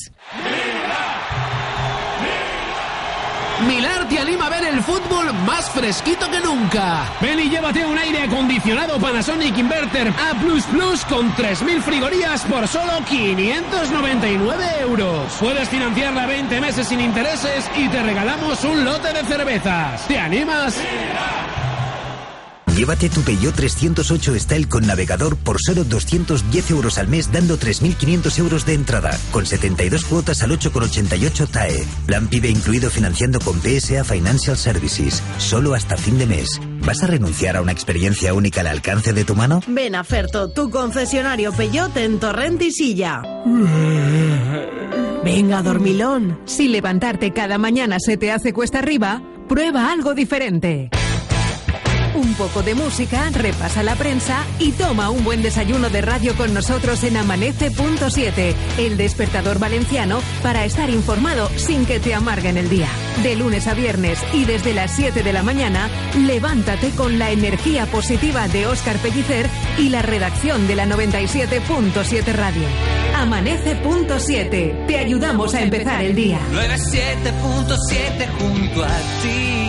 Milar te anima a ver el fútbol más fresquito que nunca. Ven y llévate un aire acondicionado Panasonic Inverter A plus plus con tres mil frigorías por solo quinientos noventa y nueve euros. Puedes financiarla veinte meses sin intereses y te regalamos un lote de cervezas. ¿Te animas? Llévate tu Peugeot trescientos ocho Style con navegador por solo doscientos diez euros al mes, dando tres mil quinientos euros de entrada, con setenta y dos cuotas al ocho con ochenta y ocho T A E. Plan P I B incluido financiando con P S A Financial Services, solo hasta fin de mes. ¿Vas a renunciar a una experiencia única al alcance de tu mano? Ven a Ferto, tu concesionario Peugeot en Torrent y Silla. Venga, dormilón. Si levantarte cada mañana se te hace cuesta arriba, prueba algo diferente. Un poco de música, repasa la prensa y toma un buen desayuno de radio con nosotros en Amanece punto siete, el despertador valenciano para estar informado sin que te amarguen el día. De lunes a viernes y desde las siete de la mañana, levántate con la energía positiva de Óscar Pellicer y la redacción de la noventa y siete punto siete Radio. Amanece punto siete, te ayudamos a empezar el día. noventa y siete punto siete junto a ti.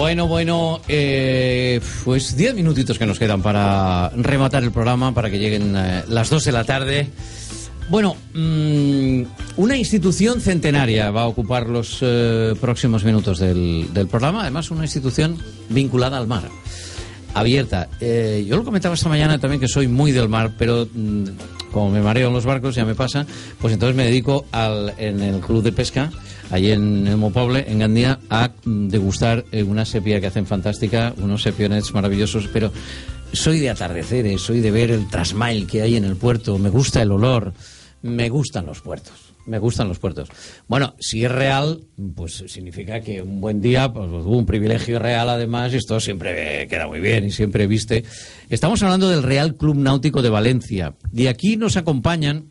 Bueno, bueno, eh, pues diez minutitos que nos quedan para rematar el programa, para que lleguen eh, las dos de la tarde. Bueno, mmm, una institución centenaria va a ocupar los eh, próximos minutos del, del programa, además una institución vinculada al mar, abierta. Eh, yo lo comentaba esta mañana también, que soy muy del mar, pero mmm, como me mareo en los barcos, ya me pasa, pues entonces me dedico al, en el club de pesca, allí en el Mopoble, en Gandía, a degustar una sepia que hacen fantástica, unos sepionets maravillosos, pero soy de atardeceres, soy de ver el trasmail que hay en el puerto, me gusta el olor, me gustan los puertos, me gustan los puertos. Bueno, si es real, pues significa que un buen día, pues un privilegio real además, y esto siempre queda muy bien y siempre viste. Estamos hablando del Real Club Náutico de Valencia. De aquí nos acompañan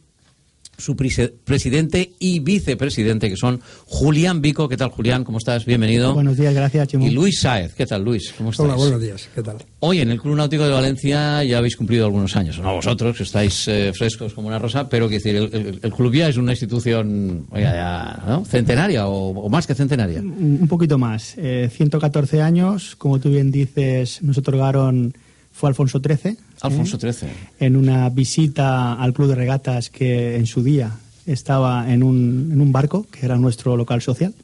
su presidente y vicepresidente, que son Julián Vico. ¿Qué tal, Julián? ¿Cómo estás? Bienvenido. Buenos días, gracias, Chimo. Y Luis Sáez. ¿Qué tal, Luis? ¿Cómo estás? Hola, buenos días. ¿Qué tal? Hoy en el Club Náutico de Valencia ya habéis cumplido algunos años. No vosotros, que estáis eh, frescos como una rosa, pero que decir, el, el, el club ya es una institución oiga, ya, ¿no? centenaria o, o más que centenaria. Un, un poquito más. Eh, ciento catorce años, como tú bien dices, nos otorgaron... Fue Alfonso trece. Alfonso trece. ¿eh? En una visita al club de regatas que en su día estaba en un, en un barco, que era nuestro local social.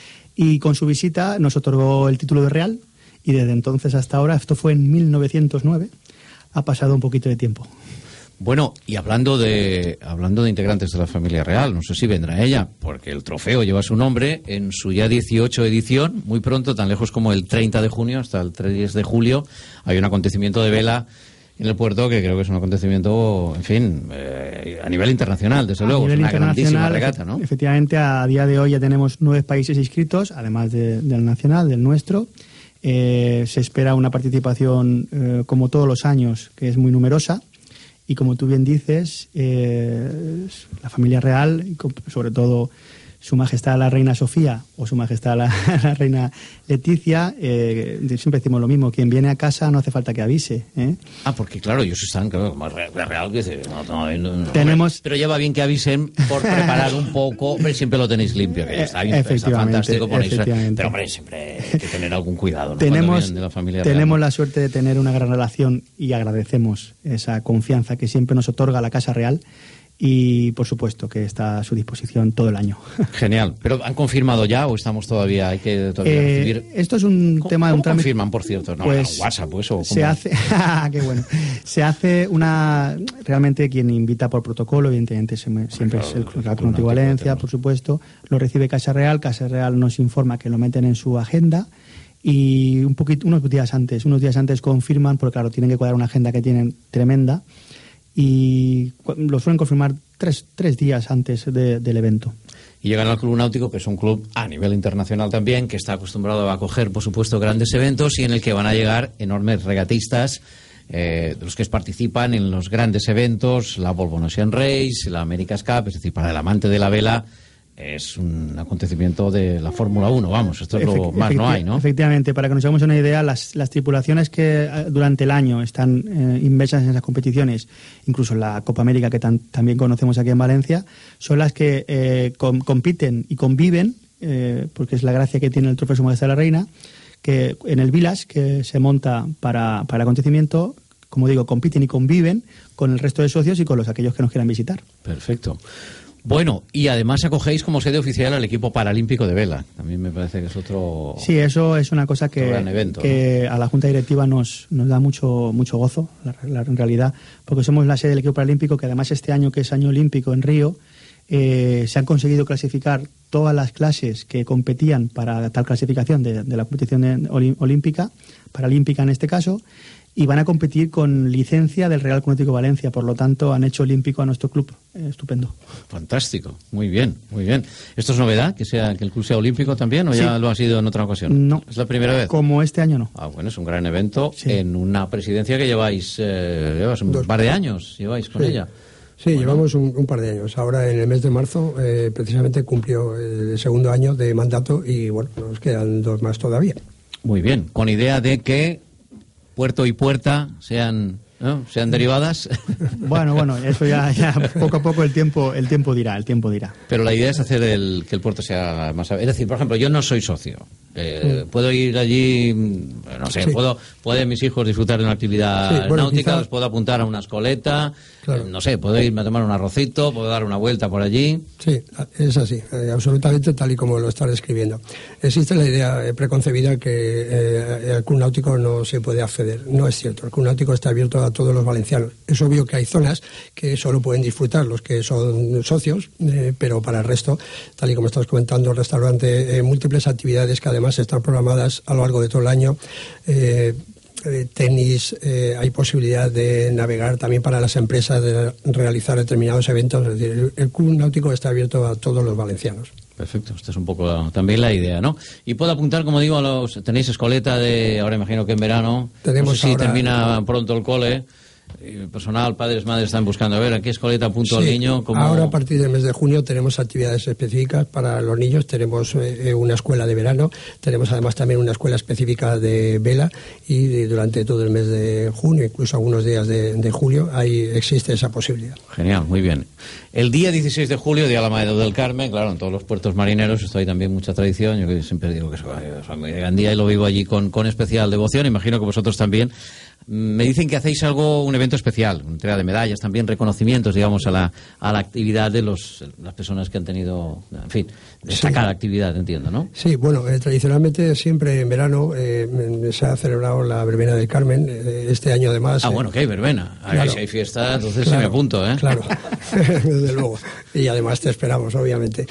Y con su visita nos otorgó el título de Real. Y desde entonces hasta ahora, esto fue en mil novecientos nueve, ha pasado un poquito de tiempo. Bueno, y hablando de hablando de integrantes de la familia real, no sé si vendrá ella, porque el trofeo lleva su nombre en su ya dieciocho edición, muy pronto, tan lejos como el treinta de junio hasta el tres de julio, hay un acontecimiento de vela en el puerto que creo que es un acontecimiento, en fin, eh, a nivel internacional, desde a luego, es una grandísima efe regata, ¿no? Efectivamente, a día de hoy ya tenemos nueve países inscritos, además de, del nacional, del nuestro. Eh, se espera una participación, eh, como todos los años, que es muy numerosa. Y como tú bien dices, eh, la familia real, y sobre todo Su Majestad la Reina Sofía o Su Majestad la, la Reina Leticia, eh, siempre decimos lo mismo, quien viene a casa no hace falta que avise. ¿eh? Ah, porque claro, ellos están, claro, más real que dice, no, no, no, no, Tenemos... pero ya va bien que avisen por preparar un poco, hombre, siempre lo tenéis limpio, que ya está bien, está fantástico, ponéis, pero hombre, siempre hay que tener algún cuidado, ¿no? Tenemos, de la familia tenemos real. la suerte de tener una gran relación y agradecemos esa confianza que siempre nos otorga la Casa Real. Y, por supuesto, que está a su disposición todo el año. Genial. ¿Pero han confirmado ya o estamos todavía, hay que todavía eh, recibir? Esto es un ¿Cómo, tema de un trámite. ¿Cómo confirman, por cierto? No, pues, no, WhatsApp, pues, o ¿cómo? Se hace... qué bueno. Se hace una... Realmente quien invita por protocolo, evidentemente, siempre claro, es el Club Náutico Valencia, por supuesto. Lo recibe Casa Real. Casa Real nos informa que lo meten en su agenda. Y un poquito, unos días antes, unos días antes confirman, porque claro, tienen que cuadrar una agenda que tienen tremenda. Y lo suelen confirmar tres, tres días antes de, del evento. Y llegan al Club Náutico, que es un club a nivel internacional también, que está acostumbrado a acoger, por supuesto, grandes eventos y en el que van a llegar enormes regatistas, eh, de los que participan en los grandes eventos, la Volvo Ocean Race, la America's Cup, es decir, para el amante de la vela es un acontecimiento de la Fórmula uno, vamos, esto es lo más no hay, ¿no? Efectivamente, para que nos hagamos una idea, las, las tripulaciones que durante el año están eh, inmersas en esas competiciones, incluso la Copa América, que tan, también conocemos aquí en Valencia, son las que eh, com compiten y conviven, eh, porque es la gracia que tiene el Trofeo Su Majestad la Reina, que en el Vilas, que se monta para, para el acontecimiento, como digo, compiten y conviven con el resto de socios y con los aquellos que nos quieran visitar. Perfecto. Bueno, y además acogéis como sede oficial al equipo paralímpico de vela. También me parece que es otro... Sí, eso es una cosa que, evento, que ¿no? a la Junta Directiva nos, nos da mucho mucho gozo, la, la, en realidad, porque somos la sede del equipo paralímpico, que además este año, que es año olímpico en Río, eh, se han conseguido clasificar todas las clases que competían para tal clasificación de, de la competición de, olímpica, paralímpica en este caso, y van a competir con licencia del Real Club Náutico Valencia, por lo tanto han hecho olímpico a nuestro club. Eh, estupendo. Fantástico, muy bien, muy bien. ¿Esto es novedad, que sea que el club sea olímpico también, o sí. ya lo ha sido en otra ocasión? No. ¿Es la primera vez? Como este año no. Ah, bueno, es un gran evento sí. en una presidencia que lleváis, eh, llevas un Dos par de años, lleváis con sí. ella. Sí, bueno. llevamos un, un par de años. Ahora, en el mes de marzo, eh, precisamente cumplió el segundo año de mandato y, bueno, nos quedan dos más todavía. Muy bien, con idea de que puerto y puerta sean, ¿no? sean derivadas. Bueno, bueno, eso ya, ya poco a poco el tiempo el tiempo dirá, el tiempo dirá. Pero la idea es hacer el, que el puerto sea más... Es decir, por ejemplo, yo no soy socio, Eh, ¿Puedo ir allí, no sé, Sí. puedo pueden mis hijos disfrutar de una actividad Sí, bueno, náutica, quizá- los puedo apuntar a una escoleta, Claro. eh, no sé, puedo irme a tomar un arrocito, puedo dar una vuelta por allí? Sí, es así, eh, absolutamente tal y como lo están escribiendo. Existe la idea eh, preconcebida que eh, el club náutico no se puede acceder. No es cierto, el club náutico está abierto a todos los valencianos. Es obvio que hay zonas que solo pueden disfrutar los que son socios, eh, pero para el resto, tal y como estás comentando, el restaurante, eh, múltiples actividades que además están programadas a lo largo de todo el año. Eh, eh, tenis, eh, hay posibilidad de navegar también para las empresas, de realizar determinados eventos. Es decir, el, el club náutico está abierto a todos los valencianos. Perfecto, esta es un poco también la idea, ¿no? Y puedo apuntar, como digo, a los... Tenéis escoleta de... Ahora imagino que en verano... Tenemos no sé si ahora- termina pronto el cole... El personal, padres, madres están buscando a ver a qué escoleta apunto al Sí, niño. Como... Ahora a partir del mes de junio tenemos actividades específicas para los niños, tenemos eh, una escuela de verano, tenemos además también una escuela específica de vela y de- durante todo el mes de junio, incluso algunos días de, de julio, ahí existe esa posibilidad. Genial, muy bien. El día dieciséis de julio, Día de la Madre del Carmen, claro, en todos los puertos marineros esto hay también mucha tradición. Yo que siempre digo que soy, soy muy de Gandía y lo vivo allí con, con especial devoción. Imagino que vosotros también. Me dicen que hacéis algo, un evento especial, una entrega de medallas, también reconocimientos, digamos, a la, a la actividad de los, las personas que han tenido, en fin, destacada actividad, entiendo, ¿no? Sí, bueno, eh, tradicionalmente siempre en verano eh, se ha celebrado la verbena del Carmen, eh, este año además... Ah, eh, bueno, que hay verbena. Ahí claro. si hay fiesta, entonces Claro, sí me apunto, ¿eh? Claro, desde luego. Y además te esperamos, obviamente.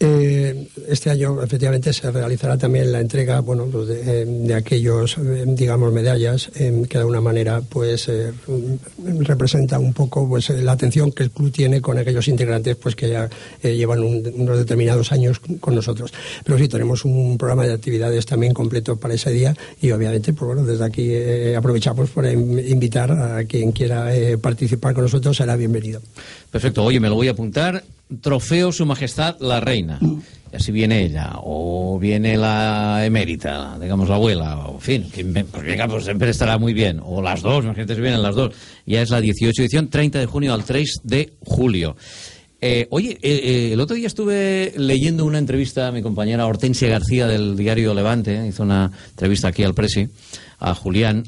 Eh, este año, efectivamente, se realizará también la entrega, bueno, pues de, eh, de aquellos, eh, digamos, medallas, eh, que de alguna manera, pues, eh, representa un poco, pues, eh, la atención que el club tiene con aquellos integrantes, pues, que ya eh, llevan un- unos determinados años con nosotros. Pero sí, tenemos un programa de actividades también completo para ese día y, obviamente, pues, bueno, desde aquí eh, aprovechamos para in- invitar a quien quiera eh, participar con nosotros, será bienvenido. Perfecto, oye, me lo voy a apuntar. Trofeo Su Majestad la Reina. Y así viene ella, o viene la emérita, digamos la abuela, o en fin, que, pues venga, pues siempre estará muy bien. O las dos, imagínate si vienen las dos. Ya es la dieciocho edición, treinta de junio al tres de julio. Eh, oye, eh, eh, el otro día estuve leyendo una entrevista a mi compañera Hortensia García del diario Levante, hizo una entrevista aquí al Presi, a Julián,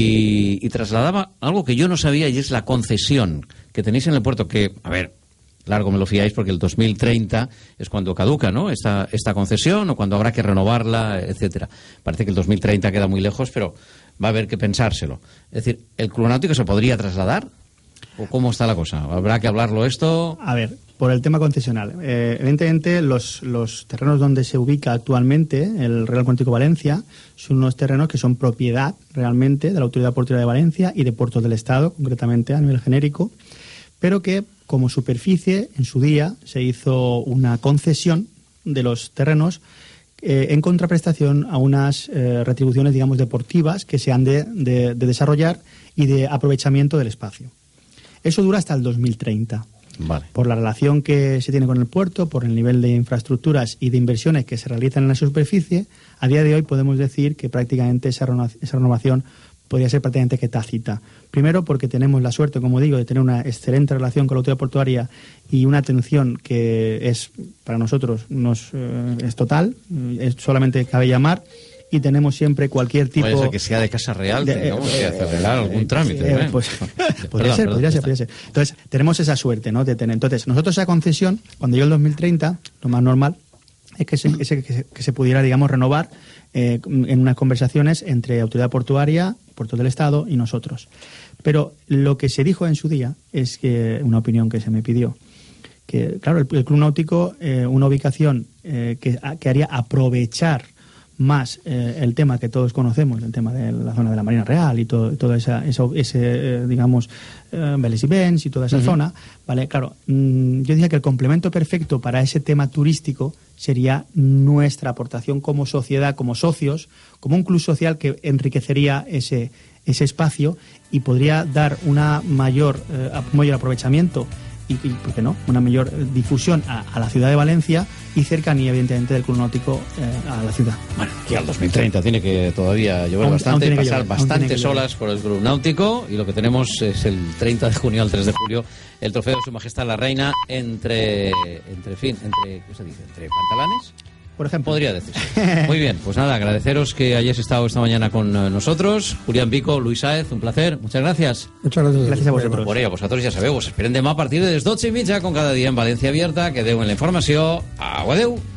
y, y trasladaba algo que yo no sabía, y es la concesión que tenéis en el puerto, que, a ver, largo me lo fiáis porque el dos mil treinta es cuando caduca, ¿no?, esta, esta concesión, o cuando habrá que renovarla, etcétera. Parece que el dos mil treinta queda muy lejos, pero va a haber que pensárselo. Es decir, ¿el club náutico se podría trasladar? ¿O cómo está la cosa? ¿Habrá que hablarlo esto? A ver, por el tema concesional. Eh, evidentemente, los, los terrenos donde se ubica actualmente el Real Náutico Valencia son unos terrenos que son propiedad realmente de la Autoridad Portuaria de Valencia y de Puertos del Estado, concretamente a nivel genérico, pero que como superficie en su día se hizo una concesión de los terrenos eh, en contraprestación a unas eh, retribuciones, digamos, deportivas que se han de, de, de desarrollar y de aprovechamiento del espacio. Eso dura hasta el dos mil treinta. Vale. Por la relación que se tiene con el puerto, por el nivel de infraestructuras y de inversiones que se realizan en la superficie, a día de hoy podemos decir que prácticamente esa reno- esa renovación podría ser prácticamente que tácita. Primero porque tenemos la suerte, como digo, de tener una excelente relación con la autoridad portuaria y una atención que es, para nosotros, nos, eh, es total, es, solamente cabe llamar. Y tenemos siempre cualquier tipo... Puede ser que sea de Casa Real, de- tengamos eh, que acelerar algún eh, trámite. eh, ¿eh? pues, Perdón, podría ser, perdón, podría ya ser, está. podría ser. Entonces, tenemos esa suerte, ¿no?, de tener. Entonces, nosotros esa concesión, cuando llegó el dos mil treinta, lo más normal es que se, que se, que se, que se pudiera, digamos, renovar eh, en unas conversaciones entre Autoridad Portuaria, Puertos del Estado y nosotros. Pero lo que se dijo en su día es que, una opinión que se me pidió, que, claro, el, el Club Náutico, eh, una ubicación eh, que, que haría aprovechar más eh, el tema que todos conocemos, el tema de la zona de la Marina Real y todo, toda esa, eso, ese, eh, digamos, eh, Vélez y Benz y toda esa Uh-huh. zona, ¿vale? Claro, mmm, yo diría que el complemento perfecto para ese tema turístico sería nuestra aportación como sociedad, como socios, como un club social que enriquecería ese, ese espacio y podría dar una mayor, eh, mayor aprovechamiento y, y, ¿por qué no?, una mayor difusión a, a la ciudad de Valencia y cercanía, evidentemente, del club náutico eh, a la ciudad. Bueno, aquí al dos mil treinta tiene que todavía llover Aún- bastante, aún tiene que pasar llover, aún tiene bastantes que llover. horas por el club náutico, y lo que tenemos es el treinta de junio al tres de julio el trofeo de Su Majestad la Reina entre, entre fin, entre, ¿qué se dice?, entre pantalanes. por ejemplo. Podría decirse. Muy bien, pues nada, agradeceros que hayáis estado esta mañana con eh, nosotros. Julián Vico, Luis Sáez, un placer. Muchas gracias. Muchas gracias. Gracias a vosotros. Por ello, vosotros ja sabeu, us esperem demà a partir de les dotze i mitja, com cada dia en València Abierta. Que Déu en la informació. Au, adeu.